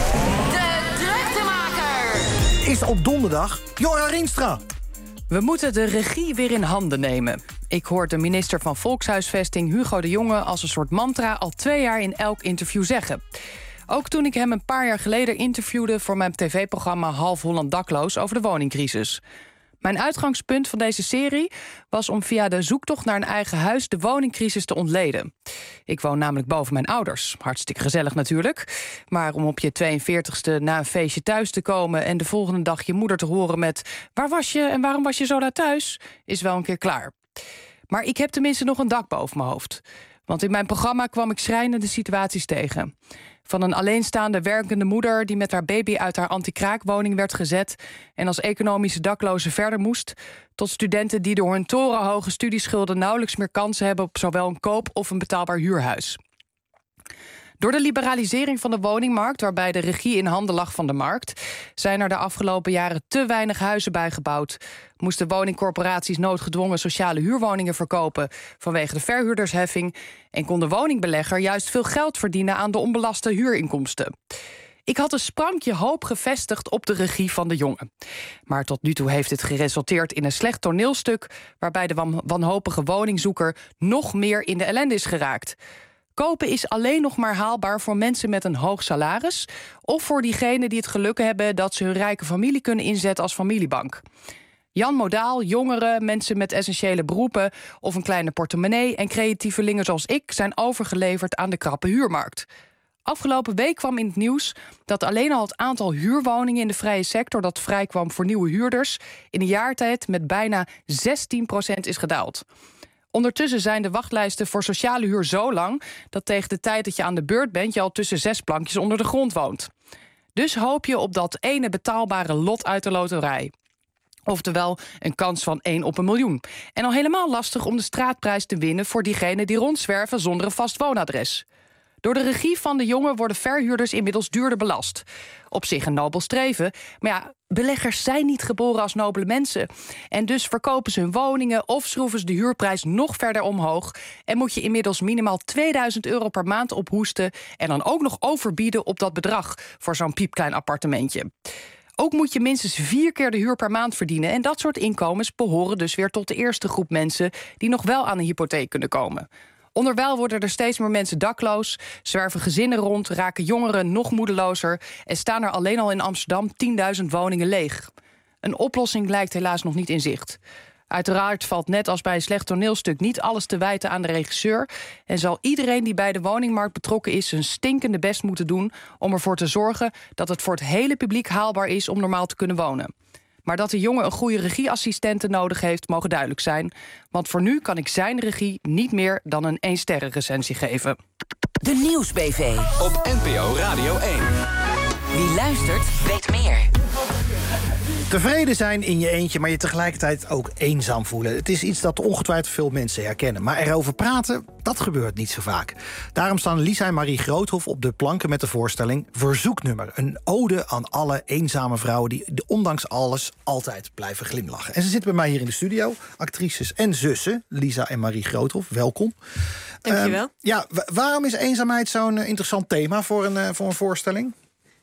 De druktemaker! Is op donderdag Jora Rienstra. We moeten de regie weer in handen nemen. Ik hoor de minister van Volkshuisvesting Hugo de Jonge als een soort mantra al 2 jaar in elk interview zeggen. Ook toen ik hem een paar jaar geleden interviewde voor mijn tv-programma Half Holland Dakloos over de woningcrisis. Mijn uitgangspunt van deze serie was om via de zoektocht naar een eigen huis de woningcrisis te ontleden. Ik woon namelijk boven mijn ouders. Hartstikke gezellig natuurlijk. Maar om op je 42e na een feestje thuis te komen en de volgende dag je moeder te horen met waar was je en waarom was je zo laat thuis, is wel een keer klaar. Maar ik heb tenminste nog een dak boven mijn hoofd. Want in mijn programma kwam ik schrijnende situaties tegen. Van een alleenstaande werkende moeder die met haar baby uit haar anti-kraakwoning werd gezet en als economische dakloze verder moest, tot studenten die door hun torenhoge studieschulden nauwelijks meer kansen hebben op zowel een koop- of een betaalbaar huurhuis. Door de liberalisering van de woningmarkt, waarbij de regie in handen lag van de markt, zijn er de afgelopen jaren te weinig huizen bijgebouwd. Moesten woningcorporaties noodgedwongen sociale huurwoningen verkopen vanwege de verhuurdersheffing en kon de woningbelegger juist veel geld verdienen aan de onbelaste huurinkomsten. Ik had een sprankje hoop gevestigd op de regie van de Jonge. Maar tot nu toe heeft het geresulteerd in een slecht toneelstuk waarbij de wanhopige woningzoeker nog meer in de ellende is geraakt. Kopen is alleen nog maar haalbaar voor mensen met een hoog salaris of voor diegenen die het geluk hebben dat ze hun rijke familie kunnen inzetten als familiebank. Jan Modaal, jongeren, mensen met essentiële beroepen of een kleine portemonnee en creatievelingen zoals ik zijn overgeleverd aan de krappe huurmarkt. Afgelopen week kwam in het nieuws dat alleen al het aantal huurwoningen in de vrije sector dat vrijkwam voor nieuwe huurders in een jaartijd met bijna 16% is gedaald. Ondertussen zijn de wachtlijsten voor sociale huur zo lang dat tegen de tijd dat je aan de beurt bent je al tussen 6 plankjes onder de grond woont. Dus hoop je op dat ene betaalbare lot uit de loterij. Oftewel een kans van 1 op 1 miljoen. En al helemaal lastig om de straatprijs te winnen voor diegenen die rondzwerven zonder een vast woonadres. Door de regie van de Jonge worden verhuurders inmiddels duurder belast. Op zich een nobel streven, maar ja, beleggers zijn niet geboren als nobele mensen. En dus verkopen ze hun woningen of schroeven ze de huurprijs nog verder omhoog en moet je inmiddels minimaal €2000 per maand ophoesten en dan ook nog overbieden op dat bedrag voor zo'n piepklein appartementje. Ook moet je minstens 4 keer de huur per maand verdienen. En dat soort inkomens behoren dus weer tot de eerste groep mensen die nog wel aan een hypotheek kunnen komen. Onderwijl worden er steeds meer mensen dakloos, zwerven gezinnen rond, raken jongeren nog moedelozer en staan er alleen al in Amsterdam 10.000 woningen leeg. Een oplossing lijkt helaas nog niet in zicht. Uiteraard valt net als bij een slecht toneelstuk niet alles te wijten aan de regisseur en zal iedereen die bij de woningmarkt betrokken is zijn stinkende best moeten doen om ervoor te zorgen dat het voor het hele publiek haalbaar is om normaal te kunnen wonen. Maar dat de jongen een goede regieassistente nodig heeft, mogen duidelijk zijn. Want voor nu kan ik zijn regie niet meer dan een 1-sterren recensie geven. De Nieuwsbv. Op NPO Radio 1. Wie luistert, weet meer. Tevreden zijn in je eentje, maar je tegelijkertijd ook eenzaam voelen. Het is iets dat ongetwijfeld veel mensen herkennen. Maar erover praten, dat gebeurt niet zo vaak. Daarom staan Lisa en Marie Groothoff op de planken met de voorstelling Verzoeknummer. Een ode aan alle eenzame vrouwen die ondanks alles altijd blijven glimlachen. En ze zitten bij mij hier in de studio, actrices en zussen, Lisa en Marie Groothoff. Welkom. Dankjewel. Waarom is eenzaamheid zo'n interessant thema voor een voorstelling?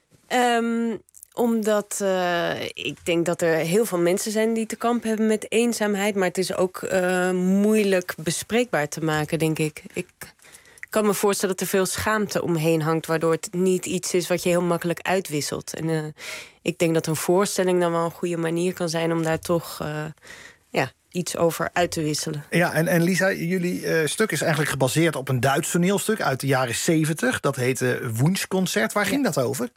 Omdat ik denk dat er heel veel mensen zijn die te kampen hebben met eenzaamheid. Maar het is ook moeilijk bespreekbaar te maken, denk ik. Ik kan me voorstellen dat er veel schaamte omheen hangt, waardoor het niet iets is wat je heel makkelijk uitwisselt. En ik denk dat een voorstelling dan wel een goede manier kan zijn om daar toch iets over uit te wisselen. Ja, en Lisa, jullie stuk is eigenlijk gebaseerd op een Duits toneelstuk uit de jaren 70. Dat heette Wunschkonzert. Waar ging dat over?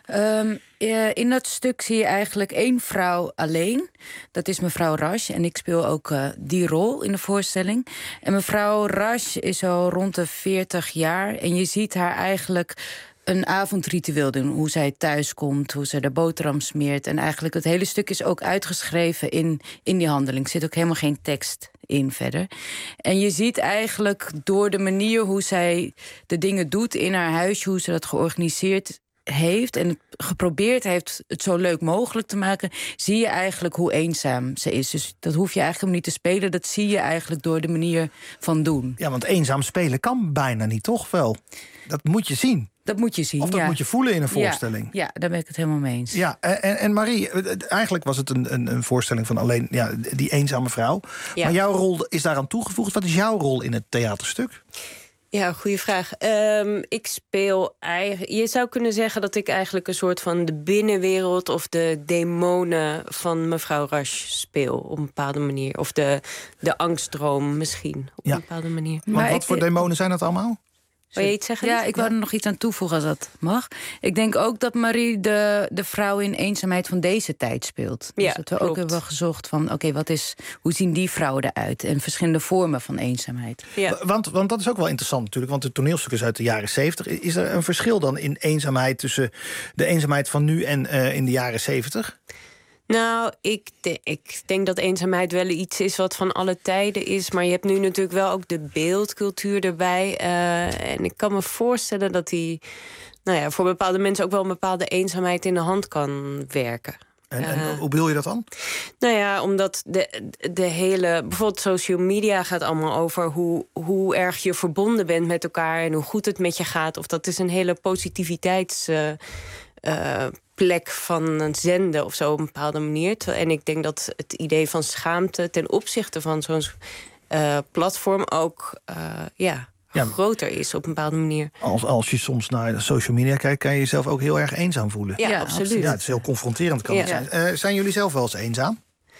In dat stuk zie je eigenlijk 1 vrouw alleen. Dat is mevrouw Rasch. En ik speel ook die rol in de voorstelling. En mevrouw Rasch is al rond de 40 jaar. En je ziet haar eigenlijk een avondritueel doen. Hoe zij thuis komt, hoe ze de boterham smeert. En eigenlijk het hele stuk is ook uitgeschreven in die handeling. Er zit ook helemaal geen tekst in verder. En je ziet eigenlijk door de manier hoe zij de dingen doet in haar huisje, hoe ze dat georganiseerd heeft en geprobeerd heeft het zo leuk mogelijk te maken, zie je eigenlijk hoe eenzaam ze is. Dus dat hoef je eigenlijk om niet te spelen. Dat zie je eigenlijk door de manier van doen. Ja, want eenzaam spelen kan bijna niet, toch wel? Dat moet je zien. Dat moet je zien, Of dat moet je voelen in een voorstelling. Ja, daar ben ik het helemaal mee eens. Ja, en Marie, eigenlijk was het een voorstelling van alleen die eenzame vrouw. Ja. Maar jouw rol is daaraan toegevoegd. Wat is jouw rol in het theaterstuk? Ja, goede vraag. Ik speel eigenlijk. Je zou kunnen zeggen dat ik eigenlijk een soort van de binnenwereld of de demonen van mevrouw Rasch speel op een bepaalde manier. Of de angstdroom misschien op een bepaalde manier. Maar wat voor demonen zijn dat allemaal? Wil je iets zeggen? Ja, ik wou er nog iets aan toevoegen als dat mag. Ik denk ook dat Marie de vrouw in eenzaamheid van deze tijd speelt. Dus dat we ook hebben gezocht van hoe zien die vrouwen eruit? En verschillende vormen van eenzaamheid. Ja. Want dat is ook wel interessant natuurlijk. Want het toneelstuk is uit de jaren 70. Is er een verschil dan in eenzaamheid tussen de eenzaamheid van nu en in de jaren 70? Nou, ik denk dat eenzaamheid wel iets is wat van alle tijden is. Maar je hebt nu natuurlijk wel ook de beeldcultuur erbij. En ik kan me voorstellen dat die voor bepaalde mensen ook wel een bepaalde eenzaamheid in de hand kan werken. En hoe bedoel je dat dan? Nou ja, omdat de hele, bijvoorbeeld social media gaat allemaal over hoe erg je verbonden bent met elkaar en hoe goed het met je gaat. Of dat is een hele positiviteitsplek van een zenden of zo op een bepaalde manier. En ik denk dat het idee van schaamte ten opzichte van zo'n platform ook groter is op een bepaalde manier. Als je soms naar social media kijkt, kan je jezelf ook heel erg eenzaam voelen. Ja, absoluut. Ja, het is heel confronterend kan het zijn. Zijn jullie zelf wel eens eenzaam?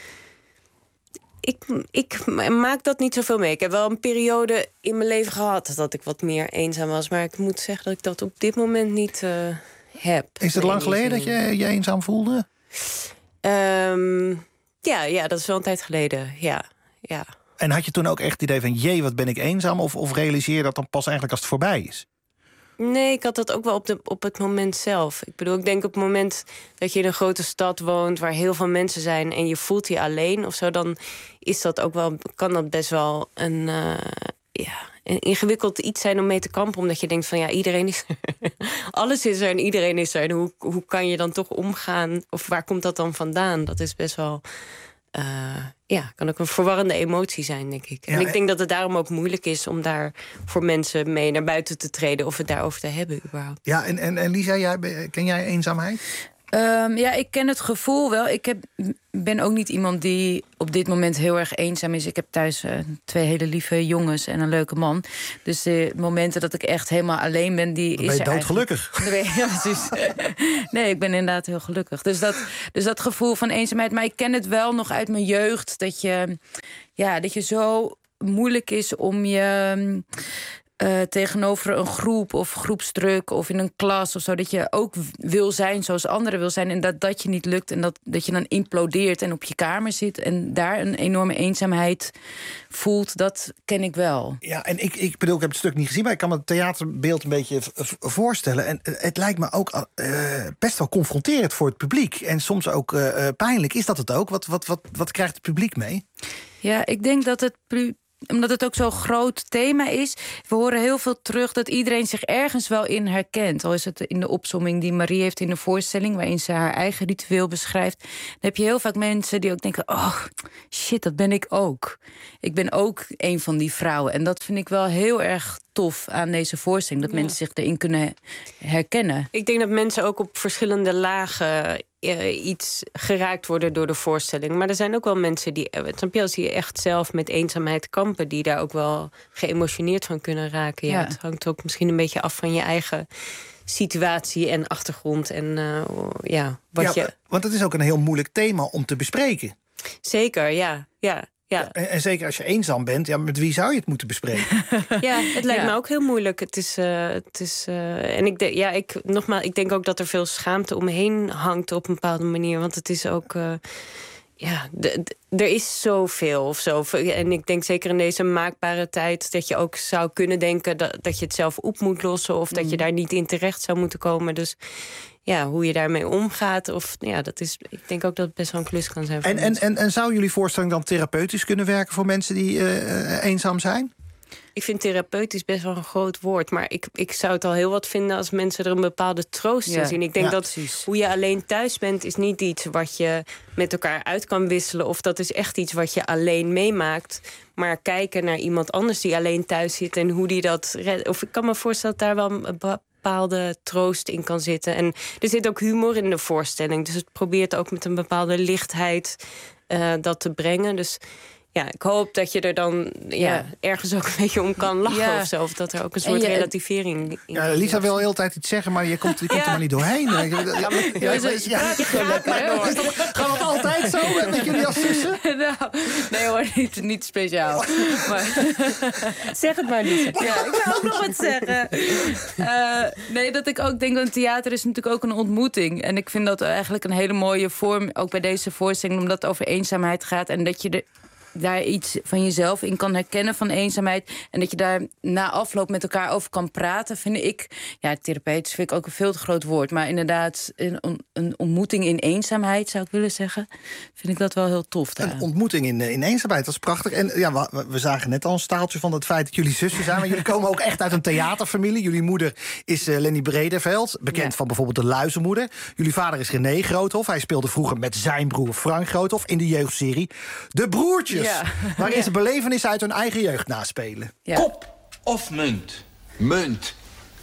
Ik maak dat niet zoveel mee. Ik heb wel een periode in mijn leven gehad dat ik wat meer eenzaam was. Maar ik moet zeggen dat ik dat op dit moment niet heb. Is het lang geleden dat je eenzaam voelde? Ja, dat is wel een tijd geleden. Ja. En had je toen ook echt het idee van, jee, wat ben ik eenzaam? Of realiseer je dat dan pas eigenlijk als het voorbij is? Nee, ik had dat ook wel op het moment zelf. Ik bedoel, ik denk op het moment dat je in een grote stad woont waar heel veel mensen zijn en je voelt je alleen of zo, dan is dat ook wel, kan dat best wel een ingewikkeld iets zijn om mee te kampen, omdat je denkt van iedereen is er. Alles is er en iedereen is er. En hoe kan je dan toch omgaan? Of waar komt dat dan vandaan? Dat is best wel kan ook een verwarrende emotie zijn, denk ik. En ik denk dat het daarom ook moeilijk is om daar voor mensen mee naar buiten te treden of het daarover te hebben überhaupt. Ja, en Lisa, ken jij eenzaamheid? Ik ken het gevoel wel. Ik ben ook niet iemand die op dit moment heel erg eenzaam is. Ik heb thuis 2 hele lieve jongens en een leuke man. Dus de momenten dat ik echt helemaal alleen ben, die dan is ben je doodgelukkig. Ja, precies. Nee, ik ben inderdaad heel gelukkig. Dus dat gevoel van eenzaamheid. Maar ik ken het wel nog uit mijn jeugd. Dat je zo moeilijk is om je tegenover een groep of groepsdruk of in een klas of zo, dat je ook wil zijn zoals anderen wil zijn en dat je niet lukt en dat je dan implodeert en op je kamer zit en daar een enorme eenzaamheid voelt, dat ken ik wel. Ja, en ik bedoel, ik heb het stuk niet gezien, maar ik kan me het theaterbeeld een beetje voorstellen. En het lijkt me ook best wel confronterend voor het publiek en soms ook pijnlijk. Is dat het ook? Wat krijgt het publiek mee? Ja, ik denk dat omdat het ook zo'n groot thema is, we horen heel veel terug dat iedereen zich ergens wel in herkent. Al is het in de opsomming die Marie heeft in de voorstelling, waarin ze haar eigen ritueel beschrijft. Dan heb je heel vaak mensen die ook denken, oh, shit, dat ben ik ook. Ik ben ook een van die vrouwen. En dat vind ik wel heel erg tof aan deze voorstelling, dat mensen zich erin kunnen herkennen. Ik denk dat mensen ook op verschillende lagen iets geraakt worden door de voorstelling. Maar er zijn ook wel mensen die echt zelf met eenzaamheid kampen, die daar ook wel geëmotioneerd van kunnen raken. Ja. Het hangt ook misschien een beetje af van je eigen situatie en achtergrond. En want het is ook een heel moeilijk thema om te bespreken. Zeker, ja. Ja. En zeker als je eenzaam bent, met wie zou je het moeten bespreken? Ja, het lijkt me ook heel moeilijk. En ik denk ook dat er veel schaamte omheen hangt op een bepaalde manier. Want het is ook er is zoveel of zo. En ik denk zeker in deze maakbare tijd dat je ook zou kunnen denken dat je het zelf op moet lossen of dat je daar niet in terecht zou moeten komen. Dus ja, hoe je daarmee omgaat. Ik denk ook dat het best wel een klus kan zijn. En zou jullie voorstelling dan therapeutisch kunnen werken voor mensen die eenzaam zijn? Ik vind therapeutisch best wel een groot woord. Maar ik zou het al heel wat vinden als mensen er een bepaalde troost in zien. Ik denk dat hoe je alleen thuis bent is niet iets wat je met elkaar uit kan wisselen. Of dat is echt iets wat je alleen meemaakt. Maar kijken naar iemand anders die alleen thuis zit en hoe die dat redt. Of ik kan me voorstellen dat daar wel een bepaalde troost in kan zitten. En er zit ook humor in de voorstelling. Dus het probeert ook met een bepaalde lichtheid dat te brengen. Dus ja, ik hoop dat je er dan ergens ook een beetje om kan lachen of zo. Of dat er ook een soort relativering in komt. Lisa wil de hele tijd iets zeggen, maar je komt er maar niet doorheen. Gaan we het altijd zo met jullie als zussen? Nee hoor, niet speciaal. Maar zeg het maar, Lisa. Ja, ik wil ook nog wat zeggen. Nee, dat ik ook denk dat theater is natuurlijk ook een ontmoeting. En ik vind dat eigenlijk een hele mooie vorm, ook bij deze voorstelling, omdat het over eenzaamheid gaat en dat je daar iets van jezelf in kan herkennen van eenzaamheid. En dat je daar na afloop met elkaar over kan praten, vind ik. Ja, therapeutisch vind ik ook een veel te groot woord. Maar inderdaad, een ontmoeting in eenzaamheid, zou ik willen zeggen. Vind ik dat wel heel tof. Daar. Een ontmoeting in eenzaamheid, dat is prachtig. En ja, we zagen net al een staaltje van het feit dat jullie zussen zijn. Maar jullie komen ook echt uit een theaterfamilie. Jullie moeder is Lenny Brederveld, bekend van bijvoorbeeld De Luizenmoeder. Jullie vader is René Groothoff. Hij speelde vroeger met zijn broer Frank Groothoff in de jeugdserie De Broertjes. Ja. Waarin ze belevenissen uit hun eigen jeugd naspelen. Ja. Kop of munt? Munt.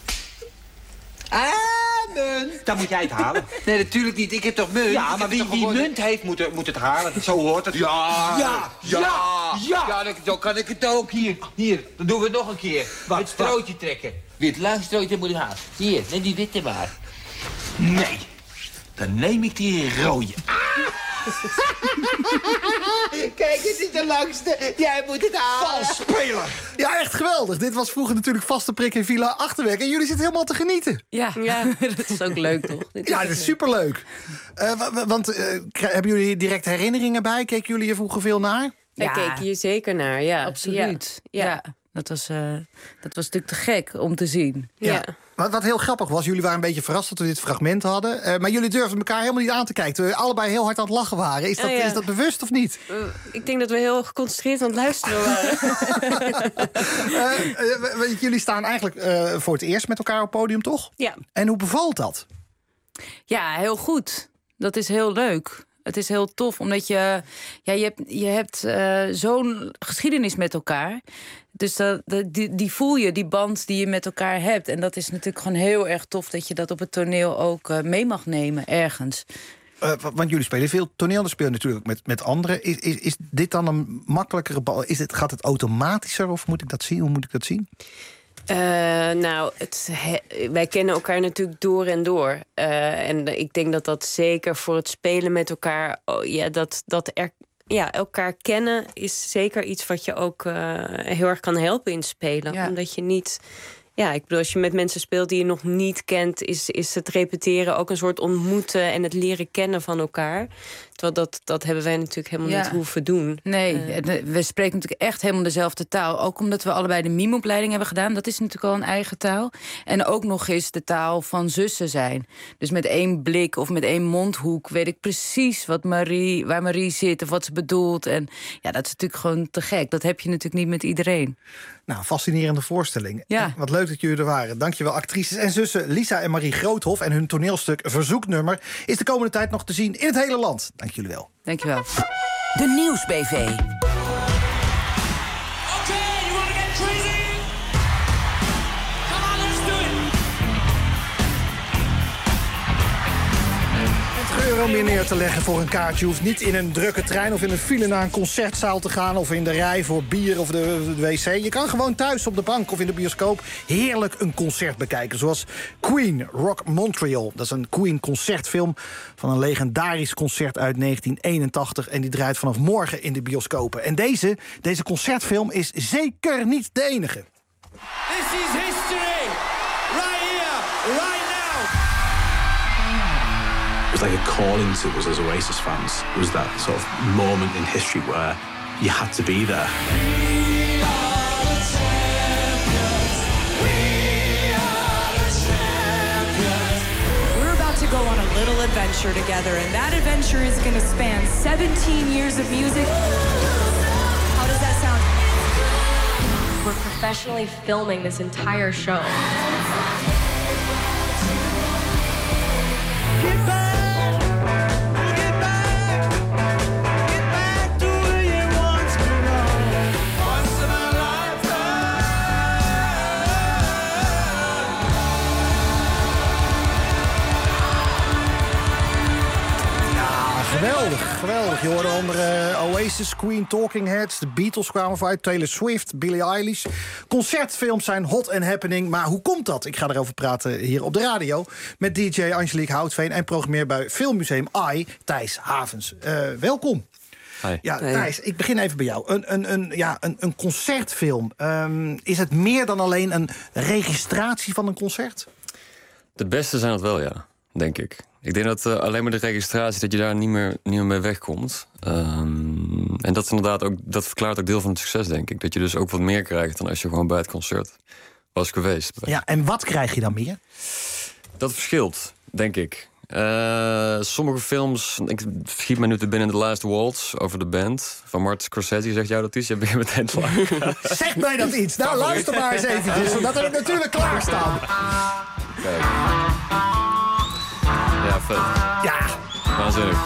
Munt. Dan moet jij het halen. Nee, natuurlijk niet. Ik heb toch munt? Ja, maar wie munt heeft, moet het halen. Zo hoort het. Ja, dan kan ik het ook. Hier, dan doen we het nog een keer. Het strootje trekken. Wit, lang strootje moet ik halen. Hier, neem die witte maar. Nee, dan neem ik die rode. Kijk, het is de langste. Jij moet het halen. Valsspeler. Ja, echt geweldig. Dit was vroeger natuurlijk vaste prik in Villa Achterwerk. En jullie zitten helemaal te genieten. Ja. Dat is ook leuk, toch? Ja, dat is superleuk. Want hebben jullie direct herinneringen bij? Keken jullie er vroeger veel naar? Ja, keek hier zeker naar, ja. Absoluut. Ja. Dat was natuurlijk te gek om te zien. Ja. Wat heel grappig was, jullie waren een beetje verrast dat we dit fragment hadden. Maar jullie durfden elkaar helemaal niet aan te kijken. Terwijl we allebei heel hard aan het lachen waren. Is dat bewust of niet? Ik denk dat we heel geconcentreerd aan het luisteren waren. Jullie staan eigenlijk voor het eerst met elkaar op het podium, toch? Ja. En hoe bevalt dat? Ja, heel goed. Dat is heel leuk. Het is heel tof, omdat je hebt zo'n geschiedenis met elkaar. Dus die voel je, die band die je met elkaar hebt. En dat is natuurlijk gewoon heel erg tof dat je dat op het toneel ook mee mag nemen, ergens. Want jullie spelen veel toneel, dan speel je natuurlijk met anderen. Is dit dan een makkelijkere bal? Gaat het automatischer of moet ik dat zien? Hoe moet ik dat zien? Wij kennen elkaar natuurlijk door en door. En ik denk dat zeker voor het spelen met elkaar... elkaar kennen is zeker iets wat je ook heel erg kan helpen in spelen. Ja. Omdat je niet... Ja, ik bedoel, als je met mensen speelt die je nog niet kent... is het repeteren ook een soort ontmoeten en het leren kennen van elkaar. Terwijl dat hebben wij natuurlijk helemaal niet hoeven doen. Nee, we spreken natuurlijk echt helemaal dezelfde taal. Ook omdat we allebei de mimeopleiding hebben gedaan. Dat is natuurlijk al een eigen taal. En ook nog eens de taal van zussen zijn. Dus met 1 blik of met 1 mondhoek weet ik precies waar Marie zit of wat ze bedoelt. En ja, dat is natuurlijk gewoon te gek. Dat heb je natuurlijk niet met iedereen. Nou, fascinerende voorstelling. Ja. Wat leuk dat jullie er waren. Dankjewel, actrices en zussen Lisa en Marie Groothof. En hun toneelstuk Verzoeknummer is de komende tijd nog te zien in het hele land. Dank jullie wel. Dank je wel. De Nieuwsbv. €1 meer neer te leggen voor een kaartje. Je hoeft niet in een drukke trein of in een file naar een concertzaal te gaan... of in de rij voor bier of de wc. Je kan gewoon thuis op de bank of in de bioscoop heerlijk een concert bekijken. Zoals Queen Rock Montreal. Dat is een Queen-concertfilm van een legendarisch concert uit 1981... en die draait vanaf morgen in de bioscopen. En deze concertfilm is zeker niet de enige. This is history. Right here, right now. It was like a calling to us as Oasis fans. It was that sort of moment in history where you had to be there. We are the champions. We are the champions. We're about to go on a little adventure together, and that adventure is going to span 17 years of music. How does that sound? We're professionally filming this entire show. Geweldig. Je hoorde onder Oasis, Queen, Talking Heads, de Beatles kwamen vooruit, Taylor Swift, Billie Eilish. Concertfilms zijn hot en happening, maar hoe komt dat? Ik ga erover praten hier op de radio met DJ Angelique Houtveen en programmeer bij Filmmuseum AI, Thijs Havens. Welkom. Hi. Ja, Thijs, ik begin even bij jou. Een concertfilm, is het meer dan alleen een registratie van een concert? De beste zijn het wel, ja, denk ik. Ik denk dat alleen maar de registratie, dat je daar niet meer mee wegkomt. En dat is inderdaad ook, dat verklaart ook deel van het succes, denk ik. Dat je dus ook wat meer krijgt dan als je gewoon bij het concert was geweest. Ja, en wat krijg je dan meer? Dat verschilt, denk ik. Sommige films, ik schiet me nu te binnen The Last Waltz over de band van Martin Scorsese. Zegt jou dat iets? Je bent meteen te lang. Zeg mij dat iets? Nou, luister maar eens eventjes, omdat we natuurlijk klaarstaan. Kijk. Ja, vet. Ja. Waanzinnig.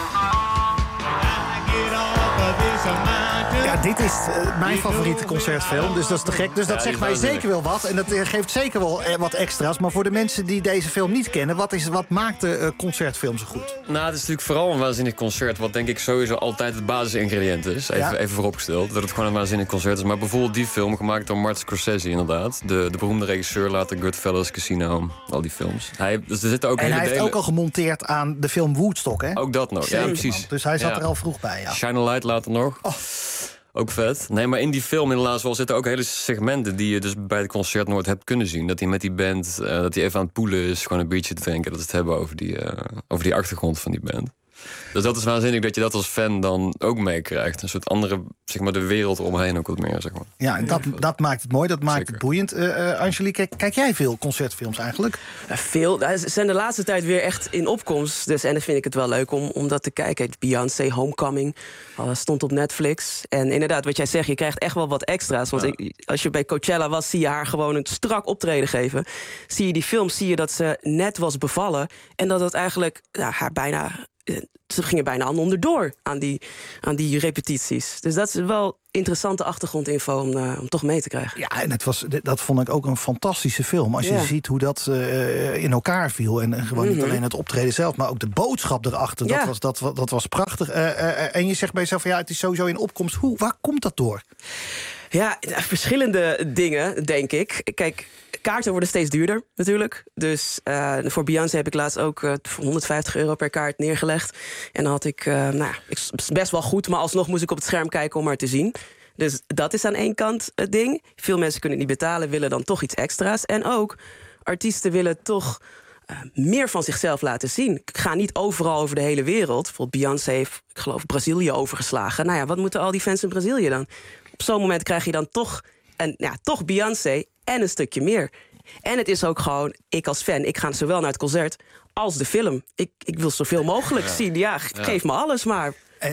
Ja, dit is mijn favoriete concertfilm, dus dat is te gek. Dus dat zegt mij zeker wel wat. En dat geeft zeker wel wat extra's. Maar voor de mensen die deze film niet kennen, wat maakt de concertfilm zo goed? Nou, het is natuurlijk vooral een waanzinnig concert, wat denk ik sowieso altijd het basisingrediënt is. Even vooropgesteld, dat het gewoon een waanzinnig concert is. Maar bijvoorbeeld die film, gemaakt door Martin Scorsese inderdaad. De beroemde regisseur, later Goodfellas, Casino, al die films. Dus er zitten ook en hij heeft ook al gemonteerd aan de film Woodstock, hè? Ook dat nog, ja, precies. Dus hij zat er al vroeg bij, ja. Shine a Light later nog. Oh. Ook vet. Nee, maar in die film inderdaad wel zitten ook hele segmenten die je dus bij het concert nooit hebt kunnen zien. Dat hij met die band, dat hij even aan het poelen is, gewoon een biertje te drinken. Dat ze het hebben over die achtergrond van die band. Dus dat is waanzinnig dat je dat als fan dan ook meekrijgt. Een soort andere, zeg maar, de wereld omheen ook wat meer, zeg maar. Ja, en dat maakt het mooi, dat maakt het boeiend. Angelique, kijk jij veel concertfilms eigenlijk? Veel. Ze zijn de laatste tijd weer echt in opkomst. Dus, en dan vind ik het wel leuk om dat te kijken. Beyoncé, Homecoming, stond op Netflix. En inderdaad, wat jij zegt, je krijgt echt wel wat extra's. Want als je bij Coachella was, zie je haar gewoon een strak optreden geven. Zie je die film, zie je dat ze net was bevallen. En dat het eigenlijk haar bijna ze gingen bijna onderdoor aan die repetities. Dus dat is wel interessante achtergrondinfo om toch mee te krijgen. Ja, en dat vond ik ook een fantastische film. Als je ziet hoe dat in elkaar viel. En gewoon niet alleen het optreden zelf, maar ook de boodschap erachter. Ja. Dat was prachtig. En je zegt bij jezelf, het is sowieso in opkomst. Waar komt dat door? Ja, verschillende dingen, denk ik. Kijk, kaarten worden steeds duurder, natuurlijk. Dus voor Beyoncé heb ik laatst ook €150 per kaart neergelegd. En dan had ik, best wel goed, maar alsnog moest ik op het scherm kijken om maar te zien. Dus dat is aan één kant het ding. Veel mensen kunnen het niet betalen, willen dan toch iets extra's. En ook, artiesten willen toch meer van zichzelf laten zien. Ik ga niet overal over de hele wereld. Bijvoorbeeld Beyoncé heeft, ik geloof, Brazilië overgeslagen. Nou ja, wat moeten al die fans in Brazilië dan? Op zo'n moment krijg je dan toch Beyoncé en een stukje meer. En het is ook gewoon, ik als fan, ik ga zowel naar het concert als de film. Ik wil zoveel mogelijk zien. Ja, geef me alles maar.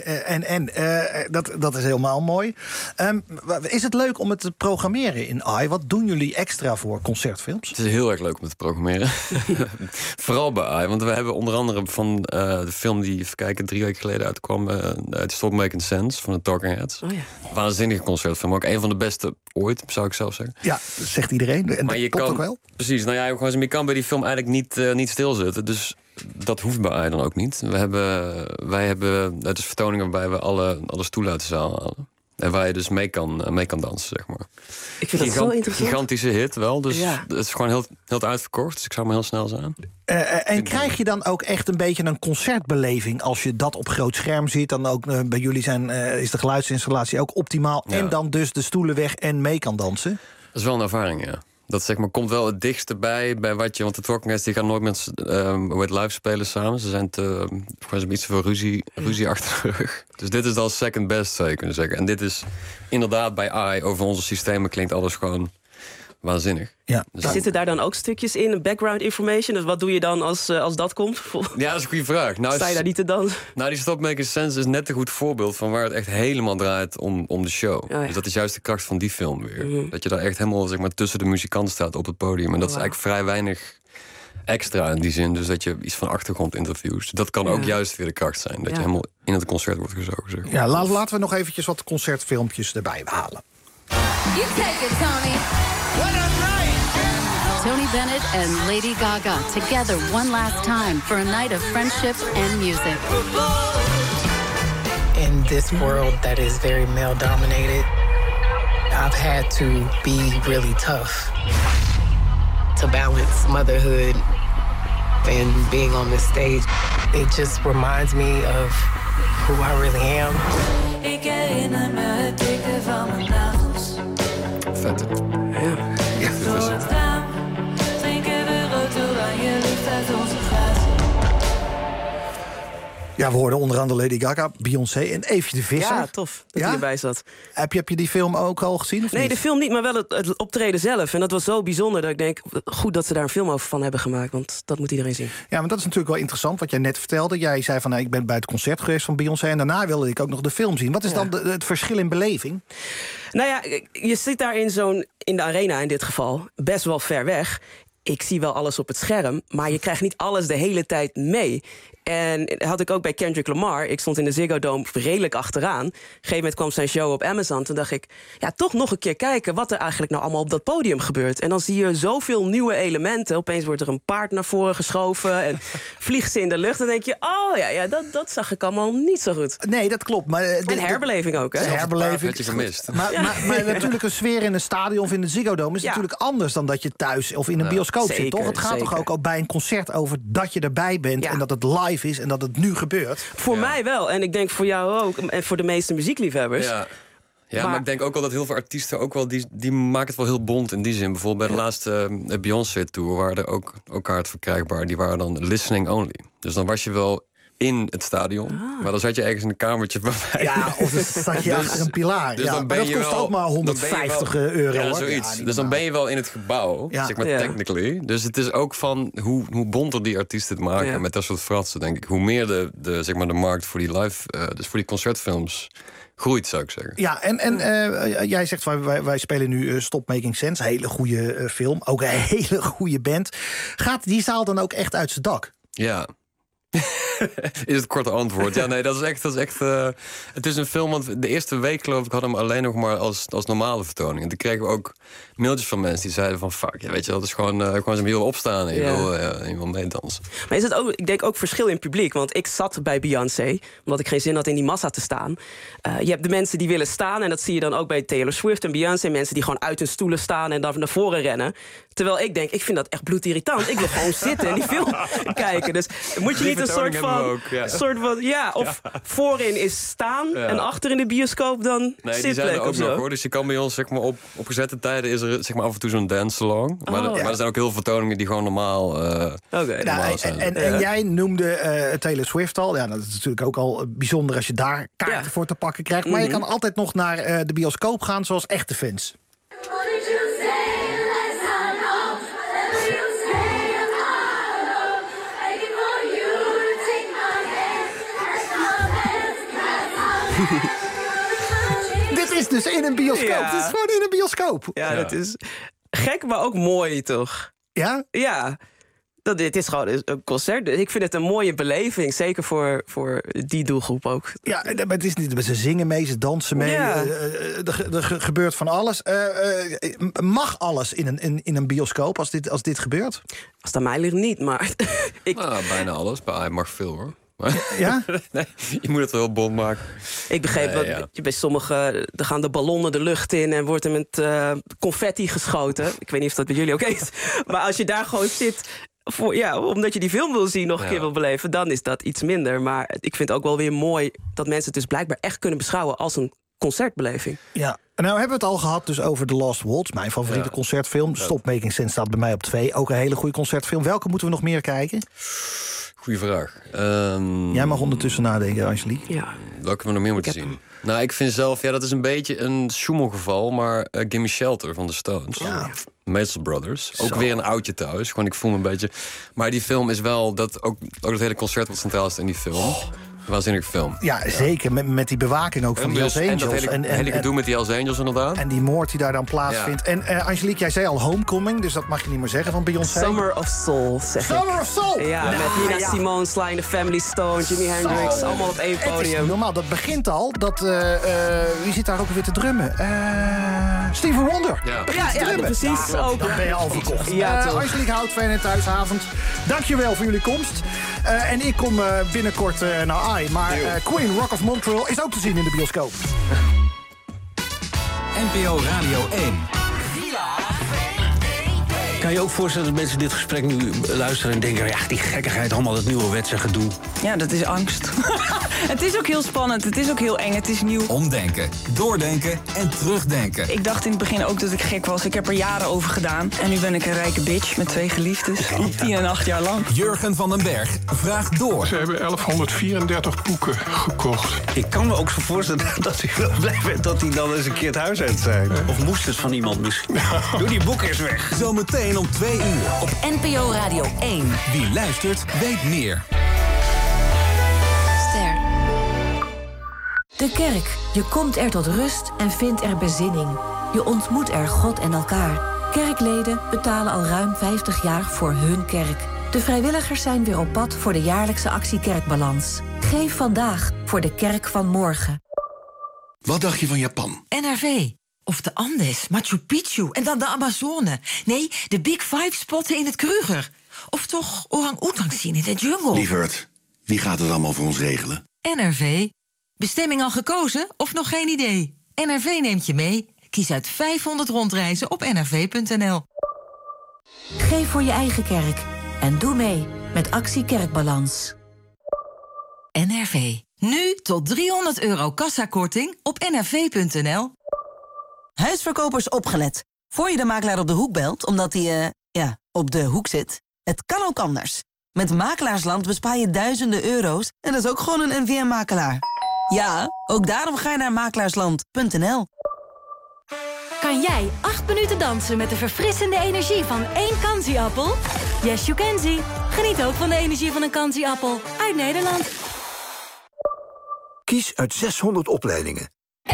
Dat is helemaal mooi. Is het leuk om het te programmeren in AI? Wat doen jullie extra voor concertfilms? Het is heel erg leuk om het te programmeren. Vooral bij AI. Want we hebben onder andere van de film die, even kijken, 3 weken geleden uitkwam, Stop Making Sense van de Talking Heads. Oh ja. Waanzinnige concertfilm. Ook een van de beste ooit, zou ik zelf zeggen. Ja, dat zegt iedereen. En maar dat klopt ook wel. Precies. Nou ja, je kan bij die film eigenlijk niet stilzitten. Dus dat hoeft bij AI dan ook niet. Wij hebben het is vertoningen waarbij we alle stoelen uit de zaal halen. En waar je dus mee kan dansen, zeg maar. Ik vind dat zo interessant. Gigantische hit wel. Dus het is gewoon heel uitverkocht. Dus ik zou maar heel snel zijn. En krijg je dan ook echt een beetje een concertbeleving als je dat op groot scherm ziet? Dan ook bij jullie is de geluidsinstallatie ook optimaal. Ja. En dan dus de stoelen weg en mee kan dansen? Dat is wel een ervaring, ja. Dat zeg maar, komt wel het dichtste bij wat je... Want de Talking Heads die gaan nooit met live spelen samen. Ze zijn iets te veel ruzie achter de rug. Dus dit is dan second best, zou je kunnen zeggen. En dit is inderdaad bij AI, over onze systemen klinkt alles gewoon waanzinnig. Ja. Dus zitten daar dan ook stukjes in, background information? Dus wat doe je dan als dat komt? Ja, dat is een goede vraag. Sta je daar niet te dansen? Nou, die Stop Making Sense is net een goed voorbeeld van waar het echt helemaal draait om de show. Oh, ja. Dus dat is juist de kracht van die film weer. Mm-hmm. Dat je daar echt helemaal, zeg maar, tussen de muzikanten staat op het podium. En dat is eigenlijk vrij weinig extra in die zin. Dus dat je iets van achtergrondinterviews. Dat kan ook juist weer de kracht zijn. Dat je helemaal in het concert wordt gezogen. Zeg maar. Ja, laten we nog eventjes wat concertfilmpjes erbij halen. You take it, Tony. What a night! Tony Bennett and Lady Gaga together one last time for a night of friendship and music. In this world that is very male-dominated, I've had to be really tough to balance motherhood and being on this stage. It just reminds me of who I really am. Ik herinner me het dikke van mijn nagels. Vet. Ja. Door het raam drinken we rood oranje lucht uit onze glazen. Ja, we hoorden onder andere Lady Gaga, Beyoncé en Eefje de Visser. Ja, tof dat hij erbij zat. Heb je die film ook al gezien? Of nee, niet? de film niet, maar wel het optreden zelf. En dat was zo bijzonder dat ik denk, goed dat ze daar een film over van hebben gemaakt. Want dat moet iedereen zien. Ja, maar dat is natuurlijk wel interessant wat jij net vertelde. Jij zei van, ik ben bij het concert geweest van Beyoncé en daarna wilde ik ook nog de film zien. Wat is dan het verschil in beleving? Nou ja, je zit daar in de arena in dit geval, best wel ver weg. Ik zie wel alles op het scherm, maar je krijgt niet alles de hele tijd mee. En dat had ik ook bij Kendrick Lamar. Ik stond in de Ziggo Dome redelijk achteraan. Op een gegeven moment kwam zijn show op Amazon. Toen dacht ik, toch nog een keer kijken wat er eigenlijk nou allemaal op dat podium gebeurt. En dan zie je zoveel nieuwe elementen. Opeens wordt er een paard naar voren geschoven en vliegt ze in de lucht. Dan denk je, dat zag ik allemaal niet zo goed. Nee, dat klopt. Maar en herbeleving ook, hè? Herbeleving. Had je gemist. Maar natuurlijk een sfeer in een stadion of in de Ziggo Dome is natuurlijk anders dan dat je thuis of in een bioscoop zit, toch? Het gaat toch ook bij een concert over dat je erbij bent en dat het live is en dat het nu gebeurt. Voor mij wel. En ik denk voor jou ook. En voor de meeste muziekliefhebbers. Ja, maar ik denk ook wel dat heel veel artiesten ook wel die maken het wel heel bont in die zin. Bijvoorbeeld bij de laatste Beyoncé-tour waren er ook kaarten verkrijgbaar. Die waren dan listening only. Dus dan was je wel in het stadion. Maar dan zat je ergens in een kamertje bij. Ja, of dan zat je achter een pilaar. Dus dan ben dat kost ook maar €150. Ja, zoiets. Dus dan ben je wel in het gebouw, zeg maar technically. Dus het is ook van hoe bonter die artiesten het maken met dat soort fratsen, denk ik. Hoe meer de markt voor die live, dus voor die concertfilms groeit, zou ik zeggen. Ja, en jij zegt, wij spelen nu Stop Making Sense. Een hele goede film. Ook een hele goede band. Gaat die zaal dan ook echt uit zijn dak? Ja. Is het korte antwoord. Ja, nee, dat is echt... het is een film, want de eerste week, geloof ik, hadden we hem alleen nog maar als normale vertoning. En toen kregen we ook mailtjes van mensen die zeiden van... fuck, weet je, dat is gewoon ze willen opstaan en je wil meedansen. Maar is het ook, ik denk ook verschil in publiek. Want ik zat bij Beyoncé, omdat ik geen zin had in die massa te staan. Je hebt de mensen die willen staan, en dat zie je dan ook bij Taylor Swift en Beyoncé. Mensen die gewoon uit hun stoelen staan en dan naar voren rennen. Terwijl ik denk, ik vind dat echt bloedirritant. Ik wil gewoon zitten en die film kijken. Dus moet je niet een soort van... of voorin is staan en achter in de bioscoop dan nee, die zijn er ook nog, hoor. Dus je kan bij ons, zeg maar, op gezette tijden is er, zeg maar, af en toe zo'n dance-along. Maar er zijn ook heel veel vertoningen die gewoon normaal zijn. En jij noemde Taylor Swift al. Ja, dat is natuurlijk ook al bijzonder als je daar kaarten voor te pakken krijgt. Maar je kan altijd nog naar de bioscoop gaan zoals echte fans. Dit is dus in een bioscoop. Ja. Dit is gewoon in een bioscoop. Ja, dat is gek, maar ook mooi, toch? Ja? Ja. Dit is gewoon een concert. Ik vind het een mooie beleving. Zeker voor die doelgroep ook. Ja, maar het is niet... Ze zingen mee, ze dansen mee. Ja. Er gebeurt van alles. Mag alles in een bioscoop als dit gebeurt? Als het aan mij ligt niet, maar... bijna alles. Hij mag veel, hoor. Ja? Nee, je moet het wel bond maken. Ik begreep dat bij sommigen... er gaan de ballonnen de lucht in en wordt er met confetti geschoten. Ik weet niet of dat bij jullie ook is. Maar als je daar gewoon zit... omdat je die film wil zien, nog een keer wil beleven... dan is dat iets minder. Maar ik vind het ook wel weer mooi... dat mensen het dus blijkbaar echt kunnen beschouwen... als een concertbeleving. Ja. En nou hebben we het al gehad dus over The Lost Waltz. Mijn favoriete concertfilm. Stop Making Sense staat bij mij op 2. Ook een hele goede concertfilm. Welke moeten we nog meer kijken? Goeie vraag. Jij mag ondertussen nadenken, Angelique. Ja. Welke we nog meer moeten zien? Nou, ik vind zelf... dat is een beetje een Schummel-geval... maar Gimme Shelter van de Stones. Ja. Mason Brothers. Ook weer een oudje thuis. Gewoon, ik voel me een beetje... Maar die film is wel... ook het hele concert wat centraal is in die film... Waanzinnig film. Ja, zeker. Met die bewaking ook van die Hells Angels. En dat hele gedoe met die Hells Angels inderdaad. En die moord die daar dan plaatsvindt. Ja. En Angelique, jij zei al Homecoming, dus dat mag je niet meer zeggen van Beyoncé. Summer of Soul, zeg ik. Summer of Soul! Ja, met Nina Simone, Sly and the Family Stone, Jimi Hendrix, allemaal op één podium. Het is normaal, dat begint al. Wie zit daar ook weer te drummen? Stevie Wonder. Ja, precies. Dan ben je al verkocht. Angelique Houtveen en Thuisavond. Dankjewel voor jullie komst. En ik kom binnenkort naar AI. Maar Queen Rock of Montreal is ook te zien in de bioscoop. NPO Radio 1. Kan je ook voorstellen dat mensen dit gesprek nu luisteren en denken... ja, die gekkigheid, allemaal het nieuwerwetse gedoe. Ja, dat is angst. Het is ook heel spannend, het is ook heel eng, het is nieuw. Omdenken, doordenken en terugdenken. Ik dacht in het begin ook dat ik gek was. Ik heb er jaren over gedaan. En nu ben ik een rijke bitch met 2 geliefdes. 10 en 8 jaar lang. Jurgen van den Berg vraagt door. Ze hebben 1134 boeken gekocht. Ik kan me ook zo voorstellen dat hij wel blij bent... dat hij dan eens een keer het huis uit zijn. Of moest het van iemand misschien? Doe die boeken eens weg. Zometeen om 2 uur. Op NPO Radio 1. Wie luistert, weet meer. Ster. De kerk. Je komt er tot rust en vindt er bezinning. Je ontmoet er God en elkaar. Kerkleden betalen al ruim 50 jaar voor hun kerk. De vrijwilligers zijn weer op pad voor de jaarlijkse actie Kerkbalans. Geef vandaag voor de kerk van morgen. Wat dacht je van Japan? NRV. Of de Andes, Machu Picchu en dan de Amazone. Nee, de Big 5 spotten in het Kruger. Of toch orang-oetang zien in de jungle. Lieverd, wie gaat het allemaal voor ons regelen? NRV. Bestemming al gekozen of nog geen idee? NRV neemt je mee. Kies uit 500 rondreizen op nrv.nl. Geef voor je eigen kerk. En doe mee met actie Kerkbalans. NRV. Nu tot €300 kassakorting op nrv.nl. Huisverkopers opgelet. Voor je de makelaar op de hoek belt, omdat hij, op de hoek zit. Het kan ook anders. Met Makelaarsland bespaar je duizenden euro's en dat is ook gewoon een NVM-makelaar. Ja, ook daarom ga je naar makelaarsland.nl. Kan jij 8 minuten dansen met de verfrissende energie van 1 Kanzi-appel? Yes, you can see. Geniet ook van de energie van een Kanzi-appel uit Nederland. Kies uit 600 opleidingen.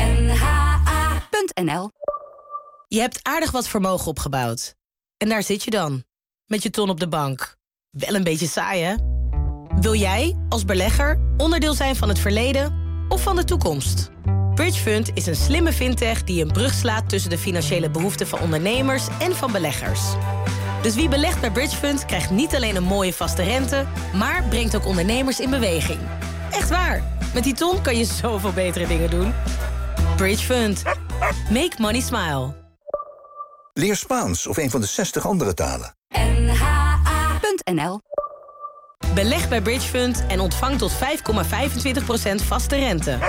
nha.nl. Je hebt aardig wat vermogen opgebouwd. En daar zit je dan, met je ton op de bank. Wel een beetje saai, hè? Wil jij, als belegger, onderdeel zijn van het verleden of van de toekomst? Bridgefund is een slimme fintech die een brug slaat tussen de financiële behoeften van ondernemers en van beleggers. Dus wie belegt bij Bridgefund krijgt niet alleen een mooie vaste rente, maar brengt ook ondernemers in beweging. Echt waar, met die ton kan je zoveel betere dingen doen. Bridgefund. Make money smile. Leer Spaans of een van de 60 andere talen. nha.nl. Beleg bij Bridgefund en ontvang tot 5,25% vaste rente.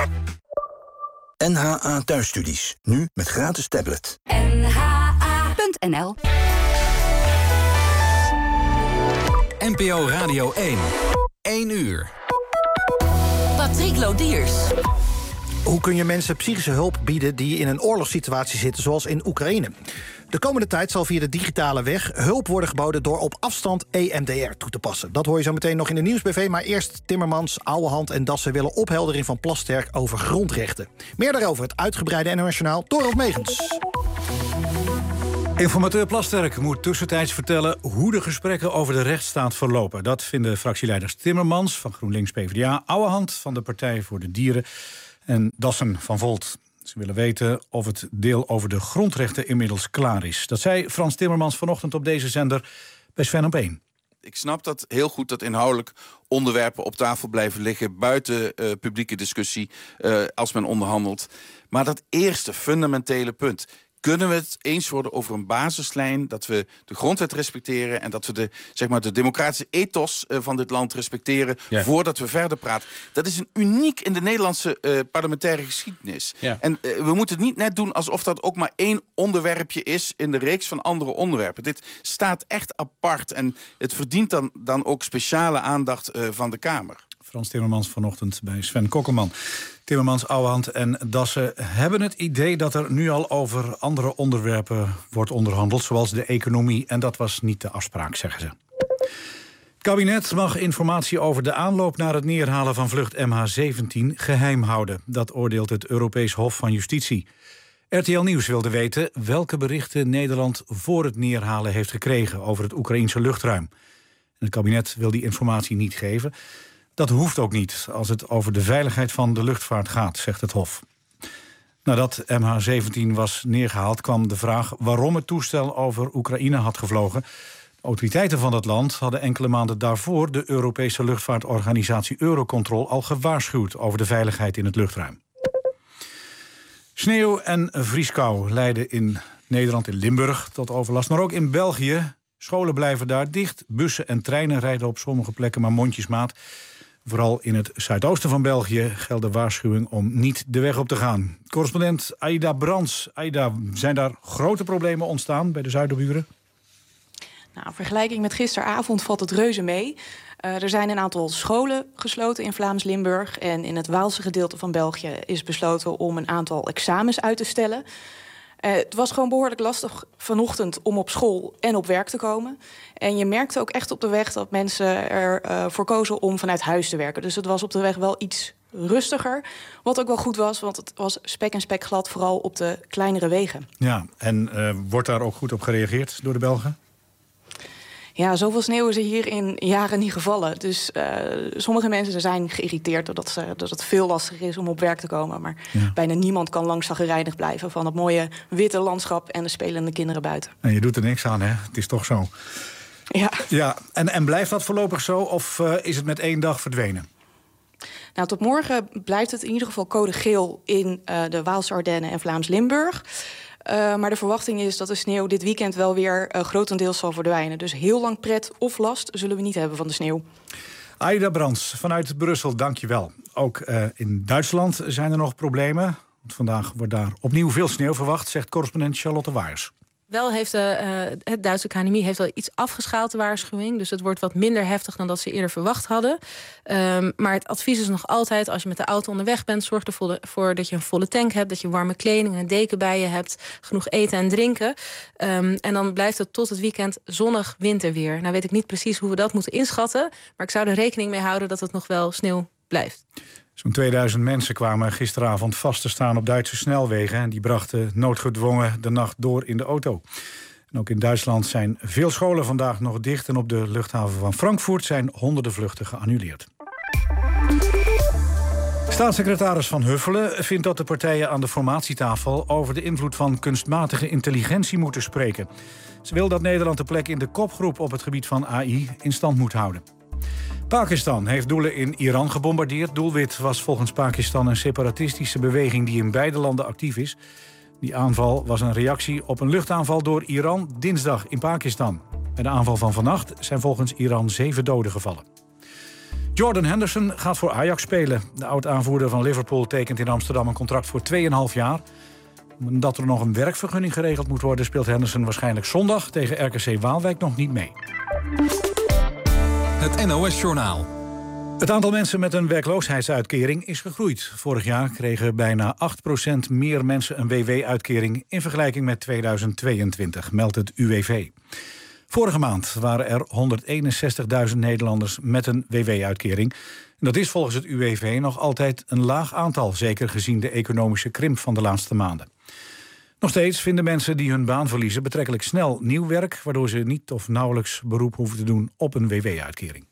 NHA Thuisstudies. Nu met gratis tablet. nha.nl. NPO Radio 1. 1 uur. Patrick Lodiers. Hoe kun je mensen psychische hulp bieden die in een oorlogssituatie zitten, zoals in Oekraïne? De komende tijd zal via de digitale weg hulp worden geboden door op afstand EMDR toe te passen. Dat hoor je zo meteen nog in de Nieuwsbv, maar eerst Timmermans, Ouwehand en Dassen willen opheldering van Plasterk over grondrechten. Meer daarover het uitgebreide NOS-journaal Dorot Megens. Informateur Plasterk moet tussentijds vertellen hoe de gesprekken over de rechtsstaat verlopen. Dat vinden fractieleiders Timmermans van GroenLinks PvdA, Ouwehand van de Partij voor de Dieren en Dassen van Volt. Ze willen weten of het deel over de grondrechten inmiddels klaar is. Dat zei Frans Timmermans vanochtend op deze zender bij Sven op 1. Ik snap dat heel goed dat inhoudelijk onderwerpen op tafel blijven liggen, buiten publieke discussie als men onderhandelt. Maar dat eerste fundamentele punt: kunnen we het eens worden over een basislijn, dat we de grondwet respecteren en dat we de democratische ethos van dit land respecteren voordat we verder praten. Dat is een uniek in de Nederlandse parlementaire geschiedenis. Ja. En we moeten het niet net doen alsof dat ook maar één onderwerpje is in de reeks van andere onderwerpen. Dit staat echt apart en het verdient dan ook speciale aandacht van de Kamer. Frans Timmermans vanochtend bij Sven Kokkelman. Timmermans, Ouwehand en Dassen hebben het idee dat er nu al over andere onderwerpen wordt onderhandeld, zoals de economie. En dat was niet de afspraak, zeggen ze. Het kabinet mag informatie over de aanloop naar het neerhalen van vlucht MH17 geheim houden. Dat oordeelt het Europees Hof van Justitie. RTL Nieuws wilde weten welke berichten Nederland voor het neerhalen heeft gekregen over het Oekraïense luchtruim. En het kabinet wil die informatie niet geven. Dat hoeft ook niet als het over de veiligheid van de luchtvaart gaat, zegt het Hof. Nadat MH17 was neergehaald kwam de vraag waarom het toestel over Oekraïne had gevlogen. De autoriteiten van dat land hadden enkele maanden daarvoor de Europese luchtvaartorganisatie Eurocontrol al gewaarschuwd over de veiligheid in het luchtruim. Sneeuw en vrieskou leiden in Nederland, in Limburg, tot overlast, maar ook in België. Scholen blijven daar dicht, bussen en treinen rijden op sommige plekken maar mondjesmaat. Vooral in het zuidoosten van België geldt de waarschuwing om niet de weg op te gaan. Correspondent Aida Brands. Aida, zijn daar grote problemen ontstaan bij de zuiderburen? Nou, in vergelijking met gisteravond valt het reuze mee. Er zijn een aantal scholen gesloten in Vlaams-Limburg. En in het Waalse gedeelte van België is besloten om een aantal examens uit te stellen. Het was gewoon behoorlijk lastig vanochtend om op school en op werk te komen. En je merkte ook echt op de weg dat mensen ervoor kozen om vanuit huis te werken. Dus het was op de weg wel iets rustiger. Wat ook wel goed was, want het was spek en spek glad, vooral op de kleinere wegen. Ja, en wordt daar ook goed op gereageerd door de Belgen? Ja, zoveel sneeuw is er hier in jaren niet gevallen. Dus sommige mensen zijn geïrriteerd dat het veel lastiger is om op werk te komen. Maar bijna niemand kan lang chagrijnig blijven van het mooie witte landschap en de spelende kinderen buiten. En je doet er niks aan, hè? Het is toch zo. Ja. En blijft dat voorlopig zo of is het met 1 dag verdwenen? Nou, tot morgen blijft het in ieder geval code geel in de Waalse Ardennen en Vlaams-Limburg. Maar de verwachting is dat de sneeuw dit weekend wel weer grotendeels zal verdwijnen. Dus heel lang pret of last zullen we niet hebben van de sneeuw. Aida Brands vanuit Brussel, dank je wel. Ook in Duitsland zijn er nog problemen. Want vandaag wordt daar opnieuw veel sneeuw verwacht, zegt correspondent Charlotte Waers. Wel heeft het Duitse KNMI heeft wel iets afgeschaald, de waarschuwing. Dus het wordt wat minder heftig dan dat ze eerder verwacht hadden. Maar het advies is nog altijd, als je met de auto onderweg bent, zorg ervoor dat je een volle tank hebt, dat je warme kleding en een deken bij je hebt, genoeg eten en drinken. En dan blijft het tot het weekend zonnig winterweer. Nou weet ik niet precies hoe we dat moeten inschatten, maar ik zou er rekening mee houden dat het nog wel sneeuw blijft. Zo'n 2000 mensen kwamen gisteravond vast te staan op Duitse snelwegen en die brachten noodgedwongen de nacht door in de auto. En ook in Duitsland zijn veel scholen vandaag nog dicht. En op de luchthaven van Frankfurt zijn honderden vluchten geannuleerd. Staatssecretaris Van Huffelen vindt dat de partijen aan de formatietafel over de invloed van kunstmatige intelligentie moeten spreken. Ze wil dat Nederland de plek in de kopgroep op het gebied van AI in stand moet houden. Pakistan heeft doelen in Iran gebombardeerd. Doelwit was volgens Pakistan een separatistische beweging die in beide landen actief is. Die aanval was een reactie op een luchtaanval door Iran dinsdag in Pakistan. Bij de aanval van vannacht zijn volgens Iran 7 doden gevallen. Jordan Henderson gaat voor Ajax spelen. De oud-aanvoerder van Liverpool tekent in Amsterdam een contract voor 2,5 jaar. Omdat er nog een werkvergunning geregeld moet worden, speelt Henderson waarschijnlijk zondag tegen RKC Waalwijk nog niet mee. Het NOS-journaal. Het aantal mensen met een werkloosheidsuitkering is gegroeid. Vorig jaar kregen bijna 8% meer mensen een WW-uitkering in vergelijking met 2022, meldt het UWV. Vorige maand waren er 161.000 Nederlanders met een WW-uitkering. En dat is volgens het UWV nog altijd een laag aantal, zeker gezien de economische krimp van de laatste maanden. Nog steeds vinden mensen die hun baan verliezen betrekkelijk snel nieuw werk, waardoor ze niet of nauwelijks beroep hoeven te doen op een WW-uitkering.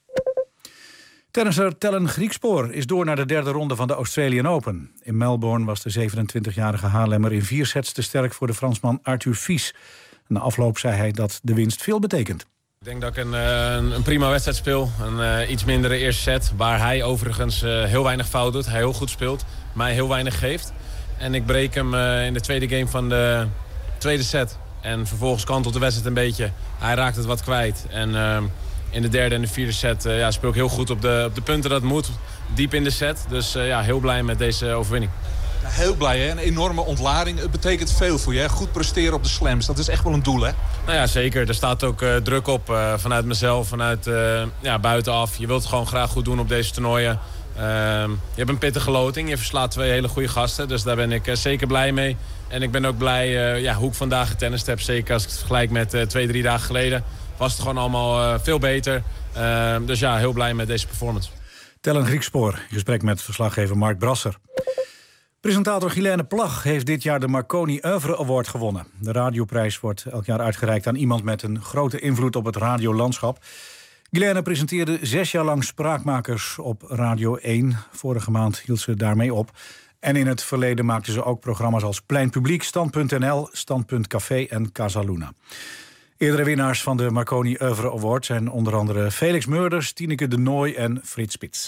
Tennisser Tellen Griekspoor is door naar de derde ronde van de Australian Open. In Melbourne was de 27-jarige Haarlemmer in 4 sets te sterk voor de Fransman Arthur Fils. Na afloop zei hij dat de winst veel betekent. Ik denk dat ik een prima wedstrijd speel. Een iets mindere eerste set. Waar hij overigens heel weinig fout doet. Hij heel goed speelt. Mij heel weinig geeft. En ik breek hem in de tweede game van de tweede set. En vervolgens kantelt de wedstrijd een beetje. Hij raakt het wat kwijt. En in de derde en de vierde set speel ik heel goed op de punten dat moet. Diep in de set. Dus heel blij met deze overwinning. Heel blij, hè? Een enorme ontlading. Het betekent veel voor je, hè? Goed presteren op de slams. Dat is echt wel een doel, hè? Nou ja, zeker. Er staat ook druk op vanuit mezelf, vanuit buitenaf. Je wilt het gewoon graag goed doen op deze toernooien. Je hebt een pittige loting. Je verslaat 2 hele goede gasten. Dus daar ben ik zeker blij mee. En ik ben ook blij hoe ik vandaag getennist heb. Zeker als ik het vergelijk met 2-3 dagen geleden. Was het gewoon allemaal veel beter. Dus ja, heel blij met deze performance. Tellen Griekspoor, in gesprek met verslaggever Mark Brasser. Presentator Guilaine Plag heeft dit jaar de Marconi Oeuvre Award gewonnen. De radioprijs wordt elk jaar uitgereikt aan iemand met een grote invloed op het radiolandschap. Guilaine presenteerde 6 jaar lang Spraakmakers op Radio 1. Vorige maand hield ze daarmee op. En in het verleden maakte ze ook programma's als Plein Publiek, Stand.nl, Stand.nl Café en Casaluna. Eerdere winnaars van de Marconi Oeuvre Award zijn onder andere Felix Meurders, Tineke de Nooi en Frits Spits.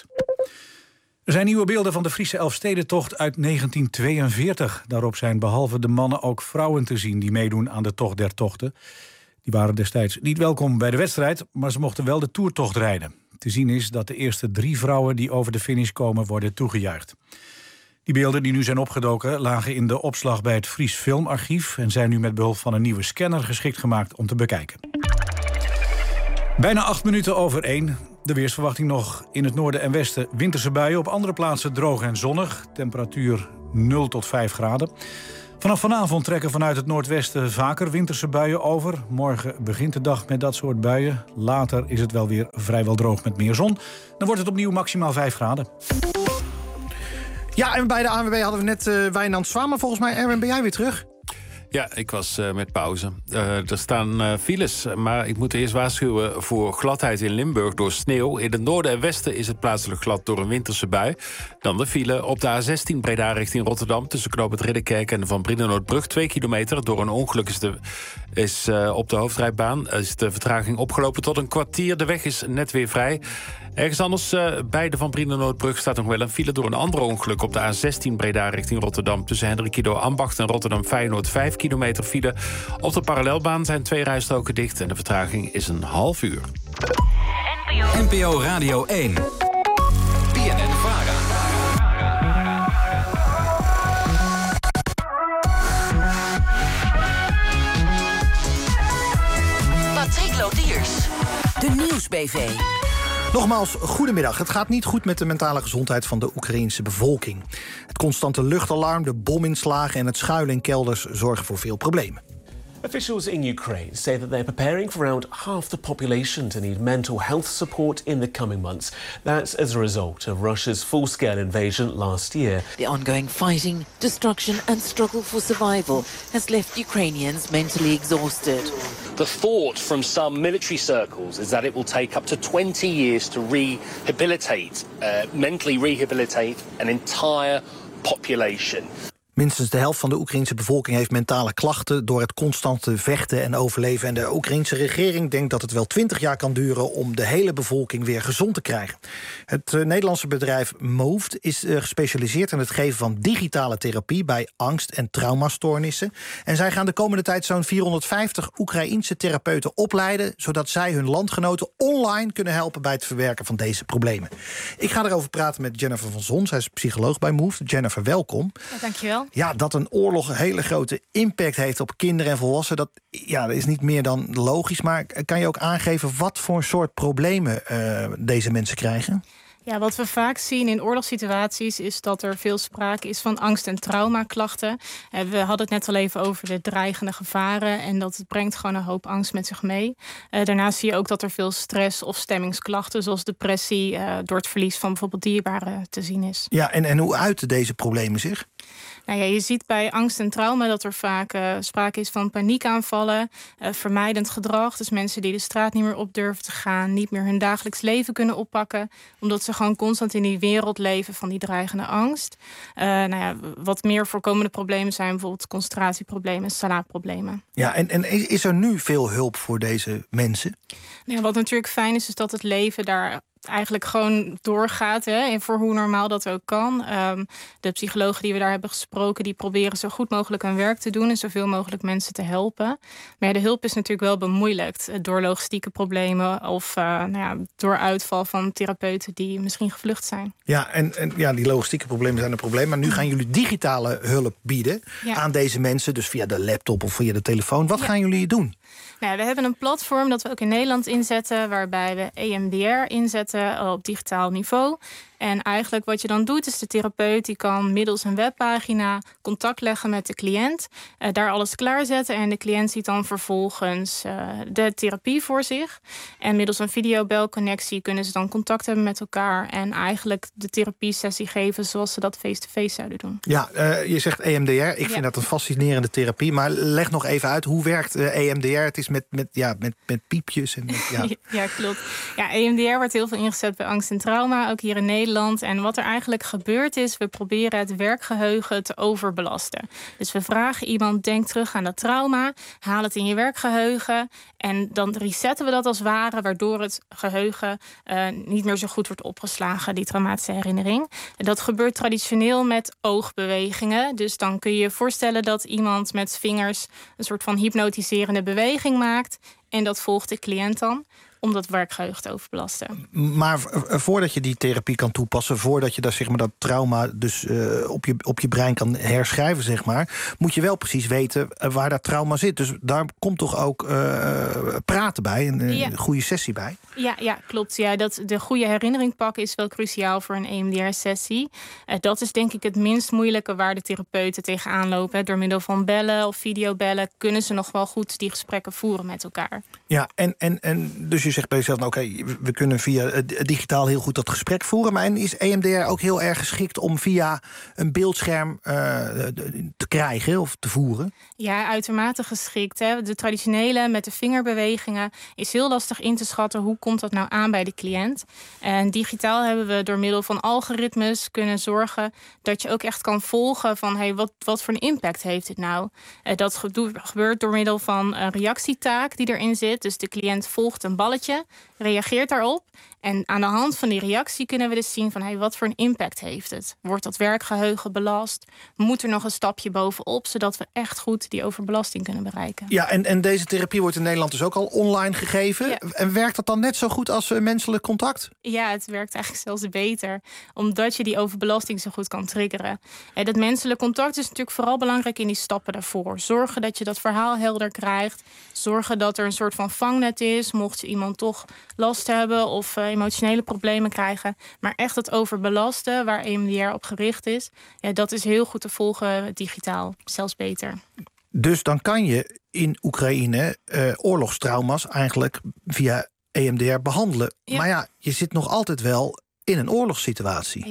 Er zijn nieuwe beelden van de Friese Elfstedentocht uit 1942. Daarop zijn behalve de mannen ook vrouwen te zien die meedoen aan de Tocht der Tochten. Die waren destijds niet welkom bij de wedstrijd, maar ze mochten wel de toertocht rijden. Te zien is dat de eerste 3 vrouwen die over de finish komen worden toegejuicht. Die beelden die nu zijn opgedoken lagen in de opslag bij het Fries Filmarchief en zijn nu met behulp van een nieuwe scanner geschikt gemaakt om te bekijken. Bijna 8 minuten over 1. De weersverwachting nog in het noorden en westen winterse buien. Op andere plaatsen droog en zonnig. Temperatuur 0 tot 5 graden. Vanaf vanavond trekken vanuit het noordwesten vaker winterse buien over. Morgen begint de dag met dat soort buien. Later is het wel weer vrijwel droog met meer zon. Dan wordt het opnieuw maximaal 5 graden. Ja, en bij de ANWB hadden we net Wijnand Zwaan. Volgens mij, Erwin, ben jij weer terug? Ja, ik was met pauze. Er staan files, maar ik moet eerst waarschuwen voor gladheid in Limburg door sneeuw. In het noorden en westen is het plaatselijk glad door een winterse bui. Dan de file op de A16 Breda richting Rotterdam tussen knoop het Ridderkerk en de Van Brienenoordbrug 2 kilometer. Door een ongeluk is op de hoofdrijbaan is de vertraging opgelopen tot een kwartier. De weg is net weer vrij. Ergens anders bij de Van Brienenoordbrug staat nog wel een file door een ander ongeluk op de A16 Breda richting Rotterdam tussen Hendrikido Ambacht en Rotterdam Feyenoord 5 kilometer file. Op de parallelbaan zijn 2 rijstroken dicht en de vertraging is een half uur. NPO Radio 1. BNN-VARA. Patrick Lodiers. De Nieuwsbv. Nogmaals, goedemiddag. Het gaat niet goed met de mentale gezondheid van de Oekraïense bevolking. Het constante luchtalarm, de bominslagen en het schuilen in kelders zorgen voor veel problemen. Officials in Ukraine say that they're preparing for around half the population to need mental health support in the coming months. That's as a result of Russia's full-scale invasion last year. The ongoing fighting, destruction and struggle for survival has left Ukrainians mentally exhausted. The thought from some military circles is that it will take up to 20 years to mentally rehabilitate an entire population. Minstens de helft van de Oekraïnse bevolking heeft mentale klachten door het constante vechten en overleven. En de Oekraïnse regering denkt dat het wel 20 jaar kan duren om de hele bevolking weer gezond te krijgen. Het Nederlandse bedrijf Moved is gespecialiseerd in het geven van digitale therapie bij angst- en traumastoornissen. En zij gaan de komende tijd zo'n 450 Oekraïense therapeuten opleiden, zodat zij hun landgenoten online kunnen helpen bij het verwerken van deze problemen. Ik ga erover praten met Jennifer van Zon. Zij is psycholoog bij Moved. Jennifer, welkom. Ja, dankjewel. Ja, dat een oorlog een hele grote impact heeft op kinderen en volwassenen, dat is niet meer dan logisch. Maar kan je ook aangeven wat voor soort problemen deze mensen krijgen? Ja, wat we vaak zien in oorlogssituaties is dat er veel sprake is van angst- en traumaklachten. We hadden het net al even over de dreigende gevaren en dat het brengt gewoon een hoop angst met zich mee. Daarnaast zie je ook dat er veel stress of stemmingsklachten zoals depressie door het verlies van bijvoorbeeld dierbaren te zien is. Ja, en hoe uiten deze problemen zich? Nou ja, je ziet bij angst en trauma dat er vaak sprake is van paniekaanvallen, vermijdend gedrag. Dus mensen die de straat niet meer op durven te gaan, niet meer hun dagelijks leven kunnen oppakken, omdat ze gewoon constant in die wereld leven van die dreigende angst. Wat meer voorkomende problemen zijn bijvoorbeeld concentratieproblemen en slaapproblemen. Ja, en is er nu veel hulp voor deze mensen? Nou, wat natuurlijk fijn is dat het leven daar eigenlijk gewoon doorgaat, en voor hoe normaal dat ook kan. De psychologen die we daar hebben gesproken, die proberen zo goed mogelijk hun werk te doen en zoveel mogelijk mensen te helpen. Maar ja, de hulp is natuurlijk wel bemoeilijkt door logistieke problemen of door uitval van therapeuten die misschien gevlucht zijn. Ja, en die logistieke problemen zijn een probleem. Maar nu gaan jullie digitale hulp bieden aan deze mensen, dus via de laptop of via de telefoon. Wat gaan jullie doen? Nou, we hebben een platform dat we ook in Nederland inzetten, waarbij we EMDR inzetten op digitaal niveau. En eigenlijk wat je dan doet is de therapeut die kan middels een webpagina contact leggen met de cliënt, daar alles klaarzetten en de cliënt ziet dan vervolgens de therapie voor zich. En middels een videobelconnectie kunnen ze dan contact hebben met elkaar en eigenlijk de therapiesessie geven zoals ze dat face-to-face zouden doen. Ja, je zegt EMDR. Ik vind dat een fascinerende therapie, maar leg nog even uit, hoe werkt EMDR? Het is met piepjes. En Ja, klopt. Ja, EMDR wordt heel veel ingezet bij angst en trauma, ook hier in Nederland. En wat er eigenlijk gebeurt is, we proberen het werkgeheugen te overbelasten. Dus we vragen iemand, denk terug aan dat trauma, haal het in je werkgeheugen en dan resetten we dat als het ware, waardoor het geheugen niet meer zo goed wordt opgeslagen, die traumatische herinnering. En dat gebeurt traditioneel met oogbewegingen. Dus dan kun je je voorstellen dat iemand met vingers een soort van hypnotiserende beweging maakt en dat volgt de cliënt dan om dat werkgeheugen te overbelasten. Maar voordat je die therapie kan toepassen, voordat je dat trauma dus op je brein kan herschrijven, zeg maar, moet je wel precies weten waar dat trauma zit. Dus daar komt toch ook praten bij, een goede sessie bij? Ja, klopt. Ja, de goede herinnering pakken is wel cruciaal voor een EMDR-sessie. Dat is denk ik het minst moeilijke waar de therapeuten tegenaan lopen. Door middel van bellen of videobellen kunnen ze nog wel goed die gesprekken voeren met elkaar. Ja, en dus je zegt bij jezelf, we kunnen via digitaal heel goed dat gesprek voeren. Maar is EMDR ook heel erg geschikt om via een beeldscherm te krijgen of te voeren? Ja, uitermate geschikt. De traditionele met de vingerbewegingen is heel lastig in te schatten hoe komt dat nou aan bij de cliënt. En digitaal hebben we door middel van algoritmes kunnen zorgen dat je ook echt kan volgen van wat voor een impact heeft dit nou? Dat gebeurt door middel van een reactietaak die erin zit. Dus de cliënt volgt een balletje, reageert daarop. En aan de hand van die reactie kunnen we dus zien van wat voor een impact heeft het? Wordt dat werkgeheugen belast? Moet er nog een stapje bovenop, zodat we echt goed die overbelasting kunnen bereiken? Ja, en deze therapie wordt in Nederland dus ook al online gegeven. Ja. En werkt dat dan net zo goed als menselijk contact? Ja, het werkt eigenlijk zelfs beter. Omdat je die overbelasting zo goed kan triggeren. Dat menselijk contact is natuurlijk vooral belangrijk in die stappen daarvoor. Zorgen dat je dat verhaal helder krijgt. Zorgen dat er een soort van vangnet is, mocht je iemand toch last hebben of emotionele problemen krijgen. Maar echt het overbelasten, waar EMDR op gericht is, dat is heel goed te volgen digitaal. Zelfs beter. Dus dan kan je in Oekraïne oorlogstrauma's eigenlijk via EMDR behandelen. Ja. Maar ja, je zit nog altijd wel in een oorlogssituatie.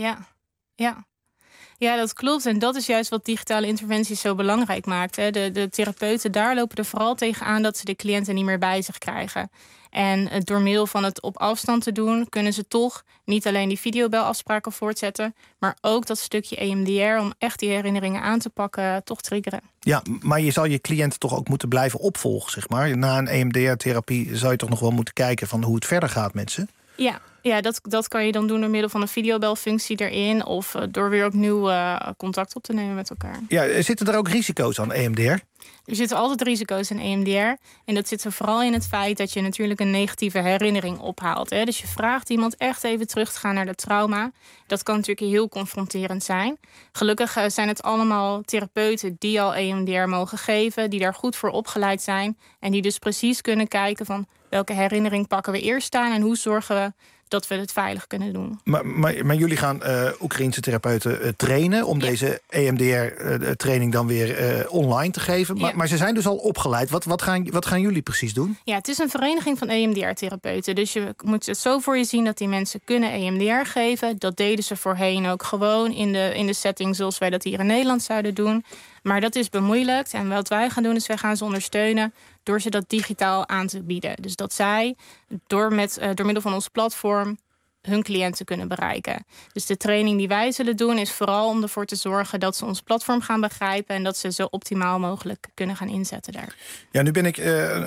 Ja, dat klopt. En dat is juist wat digitale interventies zo belangrijk maakt. Hè. De therapeuten daar lopen er vooral tegenaan dat ze de cliënten niet meer bij zich krijgen. En door middel van het op afstand te doen, kunnen ze toch niet alleen die videobelafspraken voortzetten, maar ook dat stukje EMDR om echt die herinneringen aan te pakken, toch triggeren. Ja, maar je zal je cliënten toch ook moeten blijven opvolgen, zeg maar. Na een EMDR-therapie zou je toch nog wel moeten kijken van hoe het verder gaat met ze? Ja, dat kan je dan doen door middel van een videobelfunctie erin of door weer opnieuw contact op te nemen met elkaar. Ja, zitten er ook risico's aan EMDR? Er zitten altijd risico's in EMDR. En dat zit er vooral in het feit dat je natuurlijk een negatieve herinnering ophaalt. Hè? Dus je vraagt iemand echt even terug te gaan naar dat trauma. Dat kan natuurlijk heel confronterend zijn. Gelukkig zijn het allemaal therapeuten die al EMDR mogen geven, die daar goed voor opgeleid zijn. En die dus precies kunnen kijken van welke herinnering pakken we eerst aan en hoe zorgen we dat we het veilig kunnen doen. Maar jullie gaan Oekraïense therapeuten trainen om deze EMDR-training dan weer online te geven. Ja. Maar ze zijn dus al opgeleid. Wat gaan jullie precies doen? Ja, het is een vereniging van EMDR-therapeuten. Dus je moet het zo voor je zien dat die mensen kunnen EMDR geven. Dat deden ze voorheen ook gewoon in de setting zoals wij dat hier in Nederland zouden doen. Maar dat is bemoeilijkt. En wat wij gaan doen is wij gaan ze ondersteunen door ze dat digitaal aan te bieden. Dus dat zij door middel van ons platform hun cliënten kunnen bereiken. Dus de training die wij zullen doen is vooral om ervoor te zorgen dat ze ons platform gaan begrijpen en dat ze zo optimaal mogelijk kunnen gaan inzetten daar. Ja, nu ben ik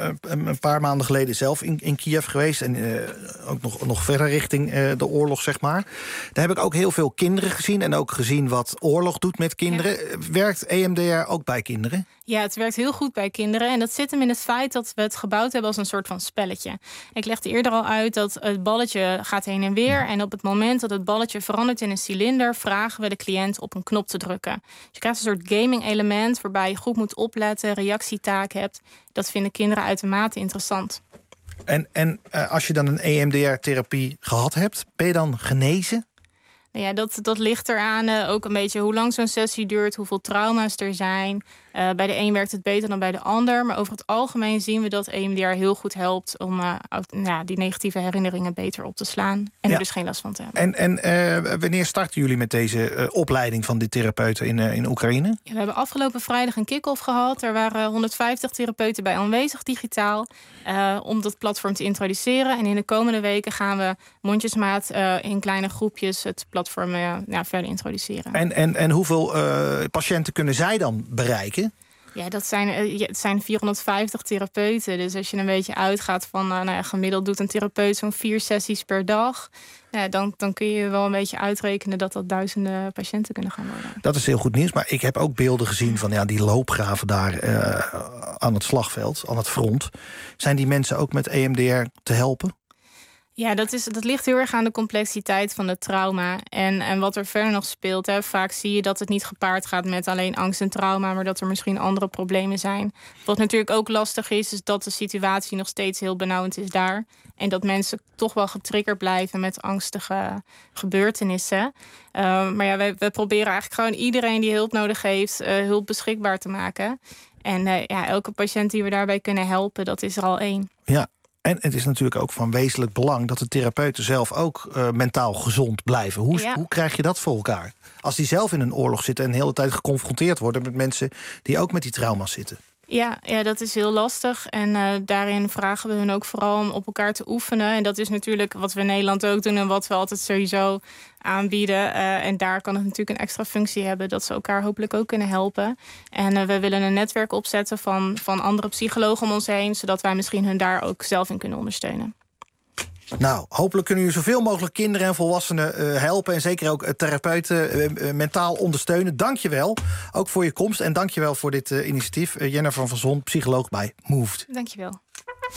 een paar maanden geleden zelf in Kiev geweest en ook nog verder richting de oorlog, zeg maar. Daar heb ik ook heel veel kinderen gezien en ook gezien wat oorlog doet met kinderen. Ja. Werkt EMDR ook bij kinderen? Ja, het werkt heel goed bij kinderen. En dat zit hem in het feit dat we het gebouwd hebben als een soort van spelletje. Ik legde eerder al uit dat het balletje gaat heen en weer. En op het moment dat het balletje verandert in een cilinder, vragen we de cliënt op een knop te drukken. Dus je krijgt een soort gaming element waarbij je goed moet opletten, reactietaken hebt. Dat vinden kinderen uitermate interessant. En als je dan een EMDR-therapie gehad hebt, ben je dan genezen? Ja, dat ligt eraan ook een beetje hoe lang zo'n sessie duurt, hoeveel trauma's er zijn. Bij de een werkt het beter dan bij de ander. Maar over het algemeen zien we dat EMDR heel goed helpt om die negatieve herinneringen beter op te slaan. En er dus geen last van te hebben. En wanneer starten jullie met deze opleiding van die therapeuten in Oekraïne? Ja, we hebben afgelopen vrijdag een kick-off gehad. Er waren 150 therapeuten bij aanwezig digitaal om dat platform te introduceren. En in de komende weken gaan we mondjesmaat in kleine groepjes het platform verder introduceren. En hoeveel patiënten kunnen zij dan bereiken? Ja, het zijn 450 therapeuten. Dus als je een beetje uitgaat van gemiddeld doet een therapeut zo'n 4 sessies per dag. Dan kun je wel een beetje uitrekenen dat duizenden patiënten kunnen gaan worden. Dat is heel goed nieuws. Maar ik heb ook beelden gezien van die loopgraven daar aan het slagveld, aan het front. Zijn die mensen ook met EMDR te helpen? Ja, dat ligt heel erg aan de complexiteit van het trauma. En wat er verder nog speelt. Hè. Vaak zie je dat het niet gepaard gaat met alleen angst en trauma, maar dat er misschien andere problemen zijn. Wat natuurlijk ook lastig is dat de situatie nog steeds heel benauwend is daar. En dat mensen toch wel getriggerd blijven met angstige gebeurtenissen. Maar ja, wij proberen eigenlijk gewoon iedereen die hulp nodig heeft, hulp beschikbaar te maken. En elke patiënt die we daarbij kunnen helpen, dat is er al 1. Ja. En het is natuurlijk ook van wezenlijk belang dat de therapeuten zelf ook mentaal gezond blijven. Hoe krijg je dat voor elkaar? Als die zelf in een oorlog zitten en de hele tijd geconfronteerd worden met mensen die ook met die trauma's zitten. Ja, dat is heel lastig. En daarin vragen we hun ook vooral om op elkaar te oefenen. En dat is natuurlijk wat we in Nederland ook doen en wat we altijd sowieso aanbieden. En daar kan het natuurlijk een extra functie hebben dat ze elkaar hopelijk ook kunnen helpen. En we willen een netwerk opzetten van andere psychologen om ons heen, zodat wij misschien hun daar ook zelf in kunnen ondersteunen. Nou, hopelijk kunnen jullie zoveel mogelijk kinderen en volwassenen helpen. En zeker ook therapeuten mentaal ondersteunen. Dank je wel, ook voor je komst. En dank je wel voor dit initiatief. Jennifer van Zon, psycholoog bij Moved. Dank je wel.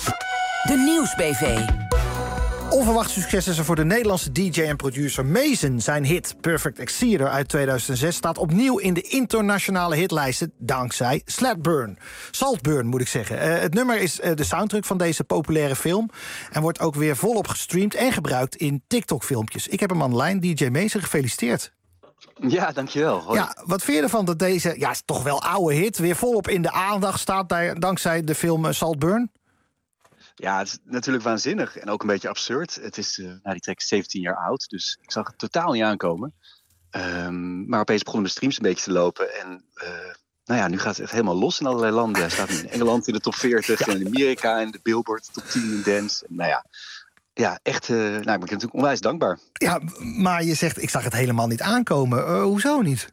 De Nieuwsbv. Onverwacht succes is er voor de Nederlandse DJ en producer Mason. Zijn hit Perfect Exceeder uit 2006 staat opnieuw in de internationale hitlijsten dankzij Saltburn moet ik zeggen. Het nummer is de soundtrack van deze populaire film en wordt ook weer volop gestreamd en gebruikt in TikTok-filmpjes. Ik heb hem aan de lijn, DJ Mason, gefeliciteerd. Ja, dankjewel. Hoi. Ja, wat vind je ervan dat deze, ja, toch wel oude hit... weer volop in de aandacht staat dankzij de film Saltburn? Ja, het is natuurlijk waanzinnig en ook een beetje absurd. Het is, die track is 17 jaar oud, dus ik zag het totaal niet aankomen. Maar opeens begonnen de streams een beetje te lopen. En nu gaat het echt helemaal los in allerlei landen. Hij staat nu in Engeland in de top 40 en in Amerika in de Billboard top 10 in dance. En echt, ik ben natuurlijk onwijs dankbaar. Ja, maar je zegt, ik zag het helemaal niet aankomen. Hoezo niet?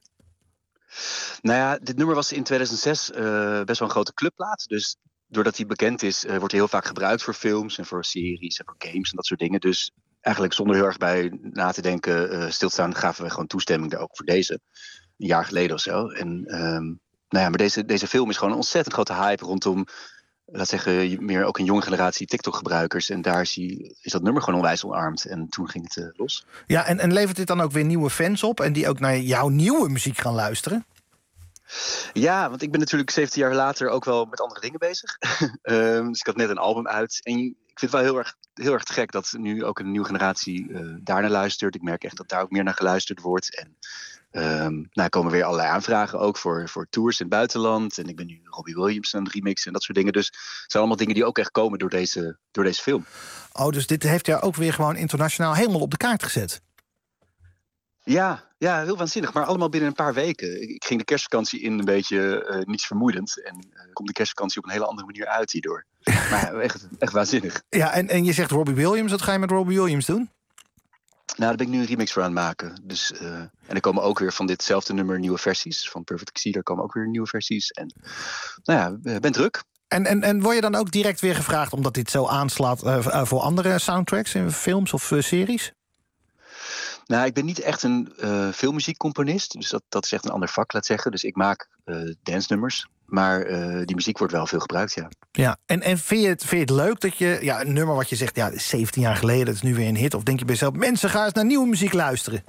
Nou ja, dit nummer was in 2006 best wel een grote clubplaat. Dus doordat hij bekend is, wordt hij heel vaak gebruikt voor films en voor series en voor games en dat soort dingen. Dus eigenlijk zonder heel erg bij na te denken, stilstaan, gaven we gewoon toestemming daar ook voor deze. Een jaar geleden of zo. En maar deze film is gewoon een ontzettend grote hype rondom, laat zeggen, meer ook een jonge generatie TikTok-gebruikers. En daar is dat nummer gewoon onwijs omarmd. En toen ging het los. Ja, en levert dit dan ook weer nieuwe fans op en die ook naar jouw nieuwe muziek gaan luisteren? Ja, want ik ben natuurlijk 17 jaar later ook wel met andere dingen bezig. Dus ik had net een album uit. En ik vind het wel heel erg te gek dat nu ook een nieuwe generatie daarnaar luistert. Ik merk echt dat daar ook meer naar geluisterd wordt. En er komen weer allerlei aanvragen ook voor tours in het buitenland. En ik ben nu Robbie Williams aan het remixen en dat soort dingen. Dus het zijn allemaal dingen die ook echt komen door deze film. Oh, dus dit heeft jou ook weer gewoon internationaal helemaal op de kaart gezet? Ja, heel waanzinnig. Maar allemaal binnen een paar weken. Ik ging de kerstvakantie in een beetje niets vermoedend. En komt de kerstvakantie op een hele andere manier uit hierdoor. Maar echt waanzinnig. Ja, en je zegt Robbie Williams. Wat ga je met Robbie Williams doen? Nou, daar ben ik nu een remix voor aan het maken. Dus, en er komen ook weer van ditzelfde nummer nieuwe versies. Van Perfect Exceed, daar komen ook weer nieuwe versies. En ben druk. En word je dan ook direct weer gevraagd, omdat dit zo aanslaat, voor andere soundtracks in films of series? Nou, ik ben niet echt een filmmuziekcomponist. Dus dat is echt een ander vak, laat zeggen. Dus ik maak dance-nummers. Maar die muziek wordt wel veel gebruikt, ja. Ja, en vind je het leuk dat je een nummer wat je zegt, 17 jaar geleden, dat is nu weer een hit? Of denk je bij jezelf, mensen, ga eens naar nieuwe muziek luisteren?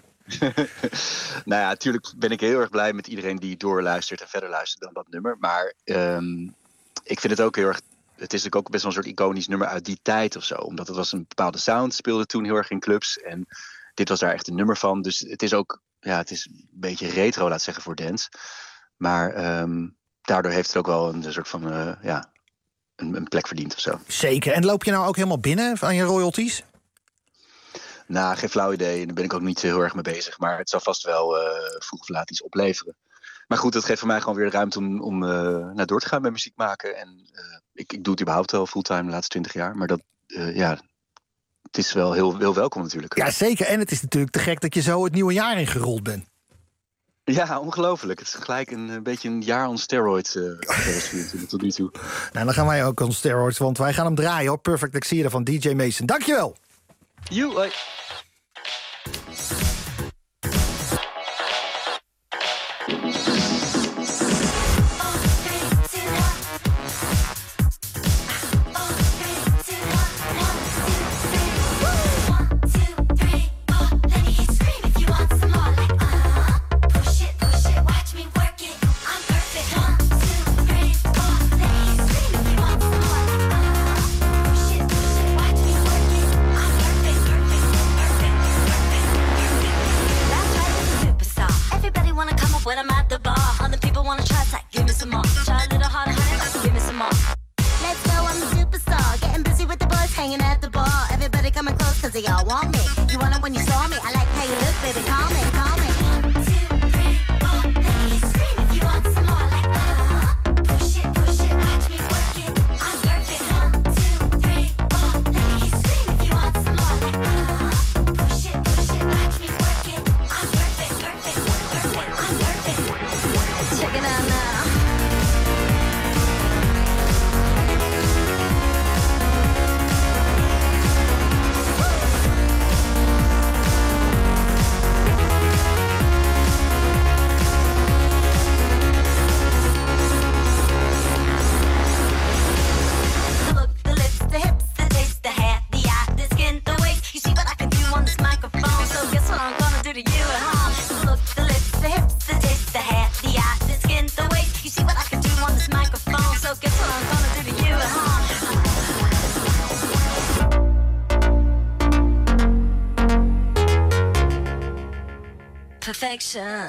Nou ja, natuurlijk ben ik heel erg blij met iedereen die doorluistert en verder luistert dan dat nummer. Maar ik vind het ook heel erg. Het is natuurlijk ook best wel een soort iconisch nummer uit die tijd of zo. Omdat het was een bepaalde sound, speelde toen heel erg in clubs. En dit was daar echt een nummer van. Dus het is ook, het is een beetje retro, laat zeggen, voor dance. Maar daardoor heeft het ook wel een soort van, een plek verdiend of zo. Zeker. En loop je nou ook helemaal binnen aan je royalties? Nou, geen flauw idee. Daar ben ik ook niet heel erg mee bezig. Maar het zal vast wel vroeg of laat iets opleveren. Maar goed, dat geeft voor mij gewoon weer de ruimte om door te gaan met muziek maken. En ik doe het überhaupt wel fulltime de laatste 20 jaar. Maar dat, het is wel heel welkom natuurlijk. Ja, zeker. En het is natuurlijk te gek dat je zo het nieuwe jaar ingerold bent. Ja, ongelooflijk. Het is gelijk een beetje een jaar on steroids tot nu toe. Nou, dan gaan wij ook on steroids, want wij gaan hem draaien op Perfect Exceed van DJ Mason. Dankjewel. Hoi. When I'm at the bar, connection.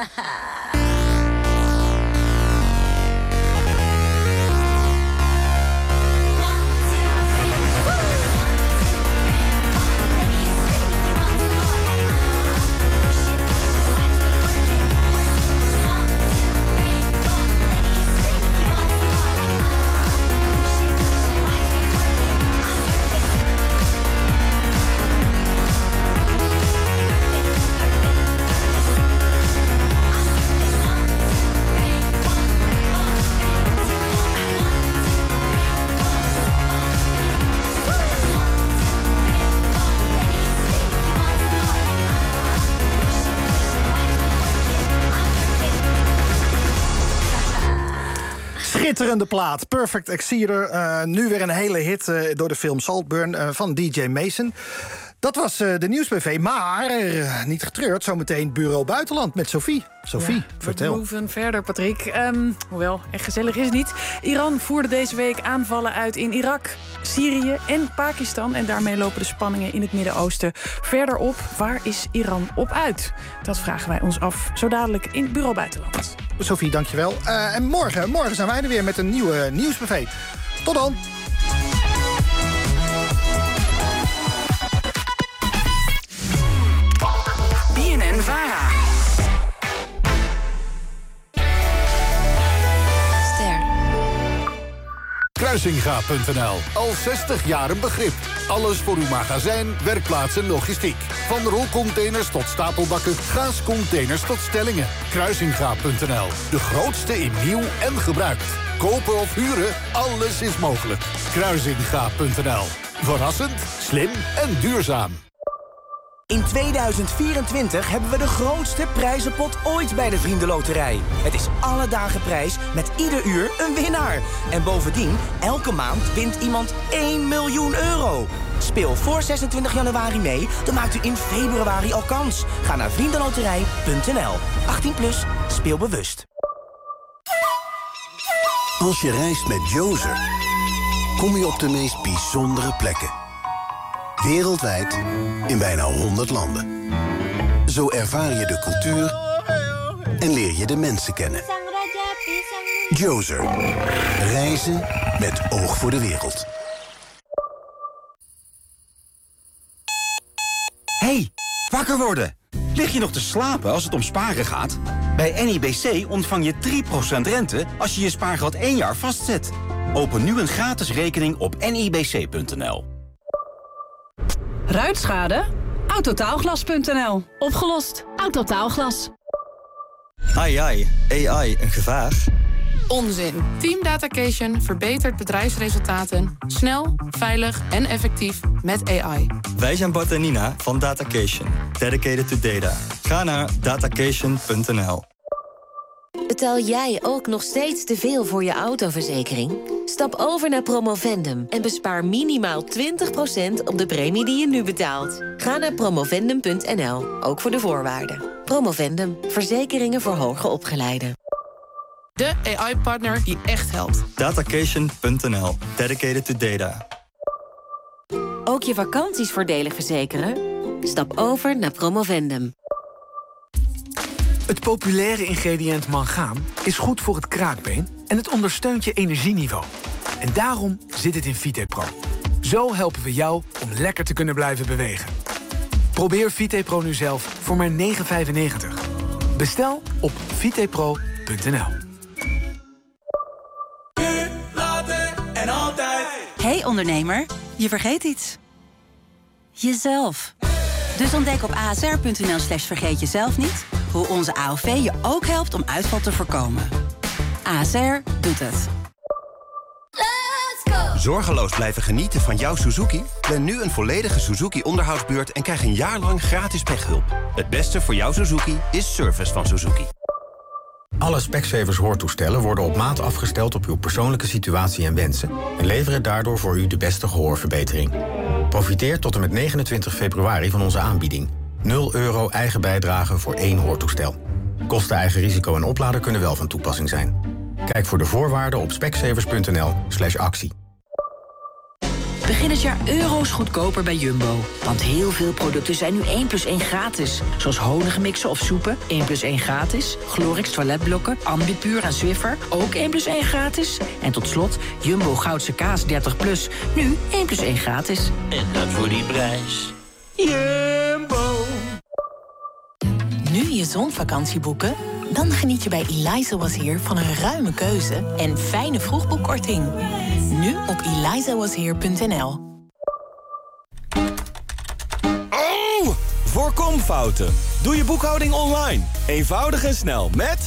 Schitterende plaat, Perfect Exceeder. Nu weer een hele hit door de film Saltburn van DJ Mason. Dat was de Nieuwsbv, maar niet getreurd. Zometeen Bureau Buitenland met Sophie. Sophie, vertel. We moven verder, Patrick. Hoewel, echt gezellig is het niet. Iran voerde deze week aanvallen uit in Irak, Syrië en Pakistan. En daarmee lopen de spanningen in het Midden-Oosten verder op. Waar is Iran op uit? Dat vragen wij ons af zo dadelijk in Bureau Buitenland. Sophie, dankjewel. En morgen zijn wij er weer met een nieuwe Nieuwsbv. Tot dan. BNN-VARA. Kruisinga.nl. Al 60 jaar een begrip. Alles voor uw magazijn, werkplaats en logistiek. Van rolcontainers tot stapelbakken, gaascontainers tot stellingen. Kruisinga.nl. De grootste in nieuw en gebruikt. Kopen of huren, alles is mogelijk. Kruisinga.nl. Verrassend, slim en duurzaam. In 2024 hebben we de grootste prijzenpot ooit bij de Vriendenloterij. Het is alle dagen prijs met ieder uur een winnaar. En bovendien, elke maand wint iemand 1 miljoen euro. Speel voor 26 januari mee, dan maakt u in februari al kans. Ga naar vriendenloterij.nl. 18 plus, speel bewust. Als je reist met Jozer, kom je op de meest bijzondere plekken. Wereldwijd, in bijna 100 landen. Zo ervaar je de cultuur en leer je de mensen kennen. Jozer. Reizen met oog voor de wereld. Hey, wakker worden! Lig je nog te slapen als het om sparen gaat? Bij NIBC ontvang je 3% rente als je je spaargeld 1 jaar vastzet. Open nu een gratis rekening op nibc.nl. Ruitschade? Autotaalglas.nl. Opgelost. Autotaalglas. Ai, AI, een gevaar? Onzin. Team Datacation verbetert bedrijfsresultaten snel, veilig en effectief met AI. Wij zijn Bart en Nina van Datacation. Dedicated to data. Ga naar datacation.nl. Betaal jij ook nog steeds te veel voor je autoverzekering? Stap over naar Promovendum en bespaar minimaal 20% op de premie die je nu betaalt. Ga naar promovendum.nl, ook voor de voorwaarden. Promovendum, verzekeringen voor hoger opgeleiden. De AI-partner die echt helpt. Datacation.nl. Dedicated to data. Ook je vakanties voordelig verzekeren? Stap over naar Promovendum. Het populaire ingrediënt mangaan is goed voor het kraakbeen en het ondersteunt je energieniveau. En daarom zit het in VitePro. Zo helpen we jou om lekker te kunnen blijven bewegen. Probeer VitePro nu zelf voor maar €9,95. Bestel op vitepro.nl. Nu, later en altijd. Hey ondernemer, je vergeet iets. Jezelf. Dus ontdek op asr.nl/vergeet jezelf niet hoe onze AOV je ook helpt om uitval te voorkomen. ASR doet het. Let's go! Zorgeloos blijven genieten van jouw Suzuki? Plan nu een volledige Suzuki-onderhoudsbeurt en krijg een jaar lang gratis pechhulp. Het beste voor jouw Suzuki is service van Suzuki. Alle Specsavers hoortoestellen worden op maat afgesteld op uw persoonlijke situatie en wensen en leveren daardoor voor u de beste gehoorverbetering. Profiteer tot en met 29 februari van onze aanbieding. €0 eigen bijdrage voor 1 hoortoestel. Kosten, eigen risico en oplader kunnen wel van toepassing zijn. Kijk voor de voorwaarden op specsavers.nl/actie. Begin het jaar euro's goedkoper bij Jumbo. Want heel veel producten zijn nu 1+1 gratis. Zoals honingmixen of soepen, 1+1 gratis. Glorix toiletblokken, Ambipuur en Swiffer, ook 1+1 gratis. En tot slot, Jumbo Goudse kaas 30+, nu 1+1 gratis. En dat voor die prijs. Jumbo! Nu je zonvakantie boeken? Dan geniet je bij Eliza Was Here van een ruime keuze en fijne vroegboekkorting. Nu op elizawasheer.nl. Oh! Voorkom fouten. Doe je boekhouding online. Eenvoudig en snel met...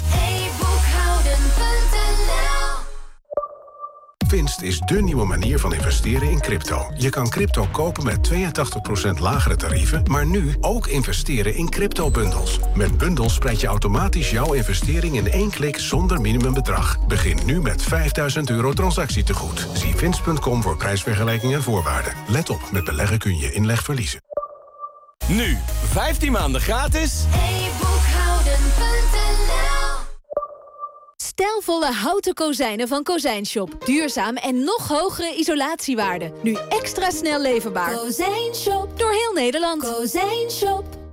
Vinst is dé nieuwe manier van investeren in crypto. Je kan crypto kopen met 82% lagere tarieven, maar nu ook investeren in crypto-bundels. Met bundels spreid je automatisch jouw investering in 1 klik zonder minimumbedrag. Begin nu met €5.000 transactietegoed. Zie vinst.com voor prijsvergelijking en voorwaarden. Let op, met beleggen kun je inleg verliezen. Nu, 15 maanden gratis. Stijlvolle houten kozijnen van Kozijnshop. Duurzaam en nog hogere isolatiewaarde. Nu extra snel leverbaar. Kozijnshop. Door heel Nederland. Kozijnshop.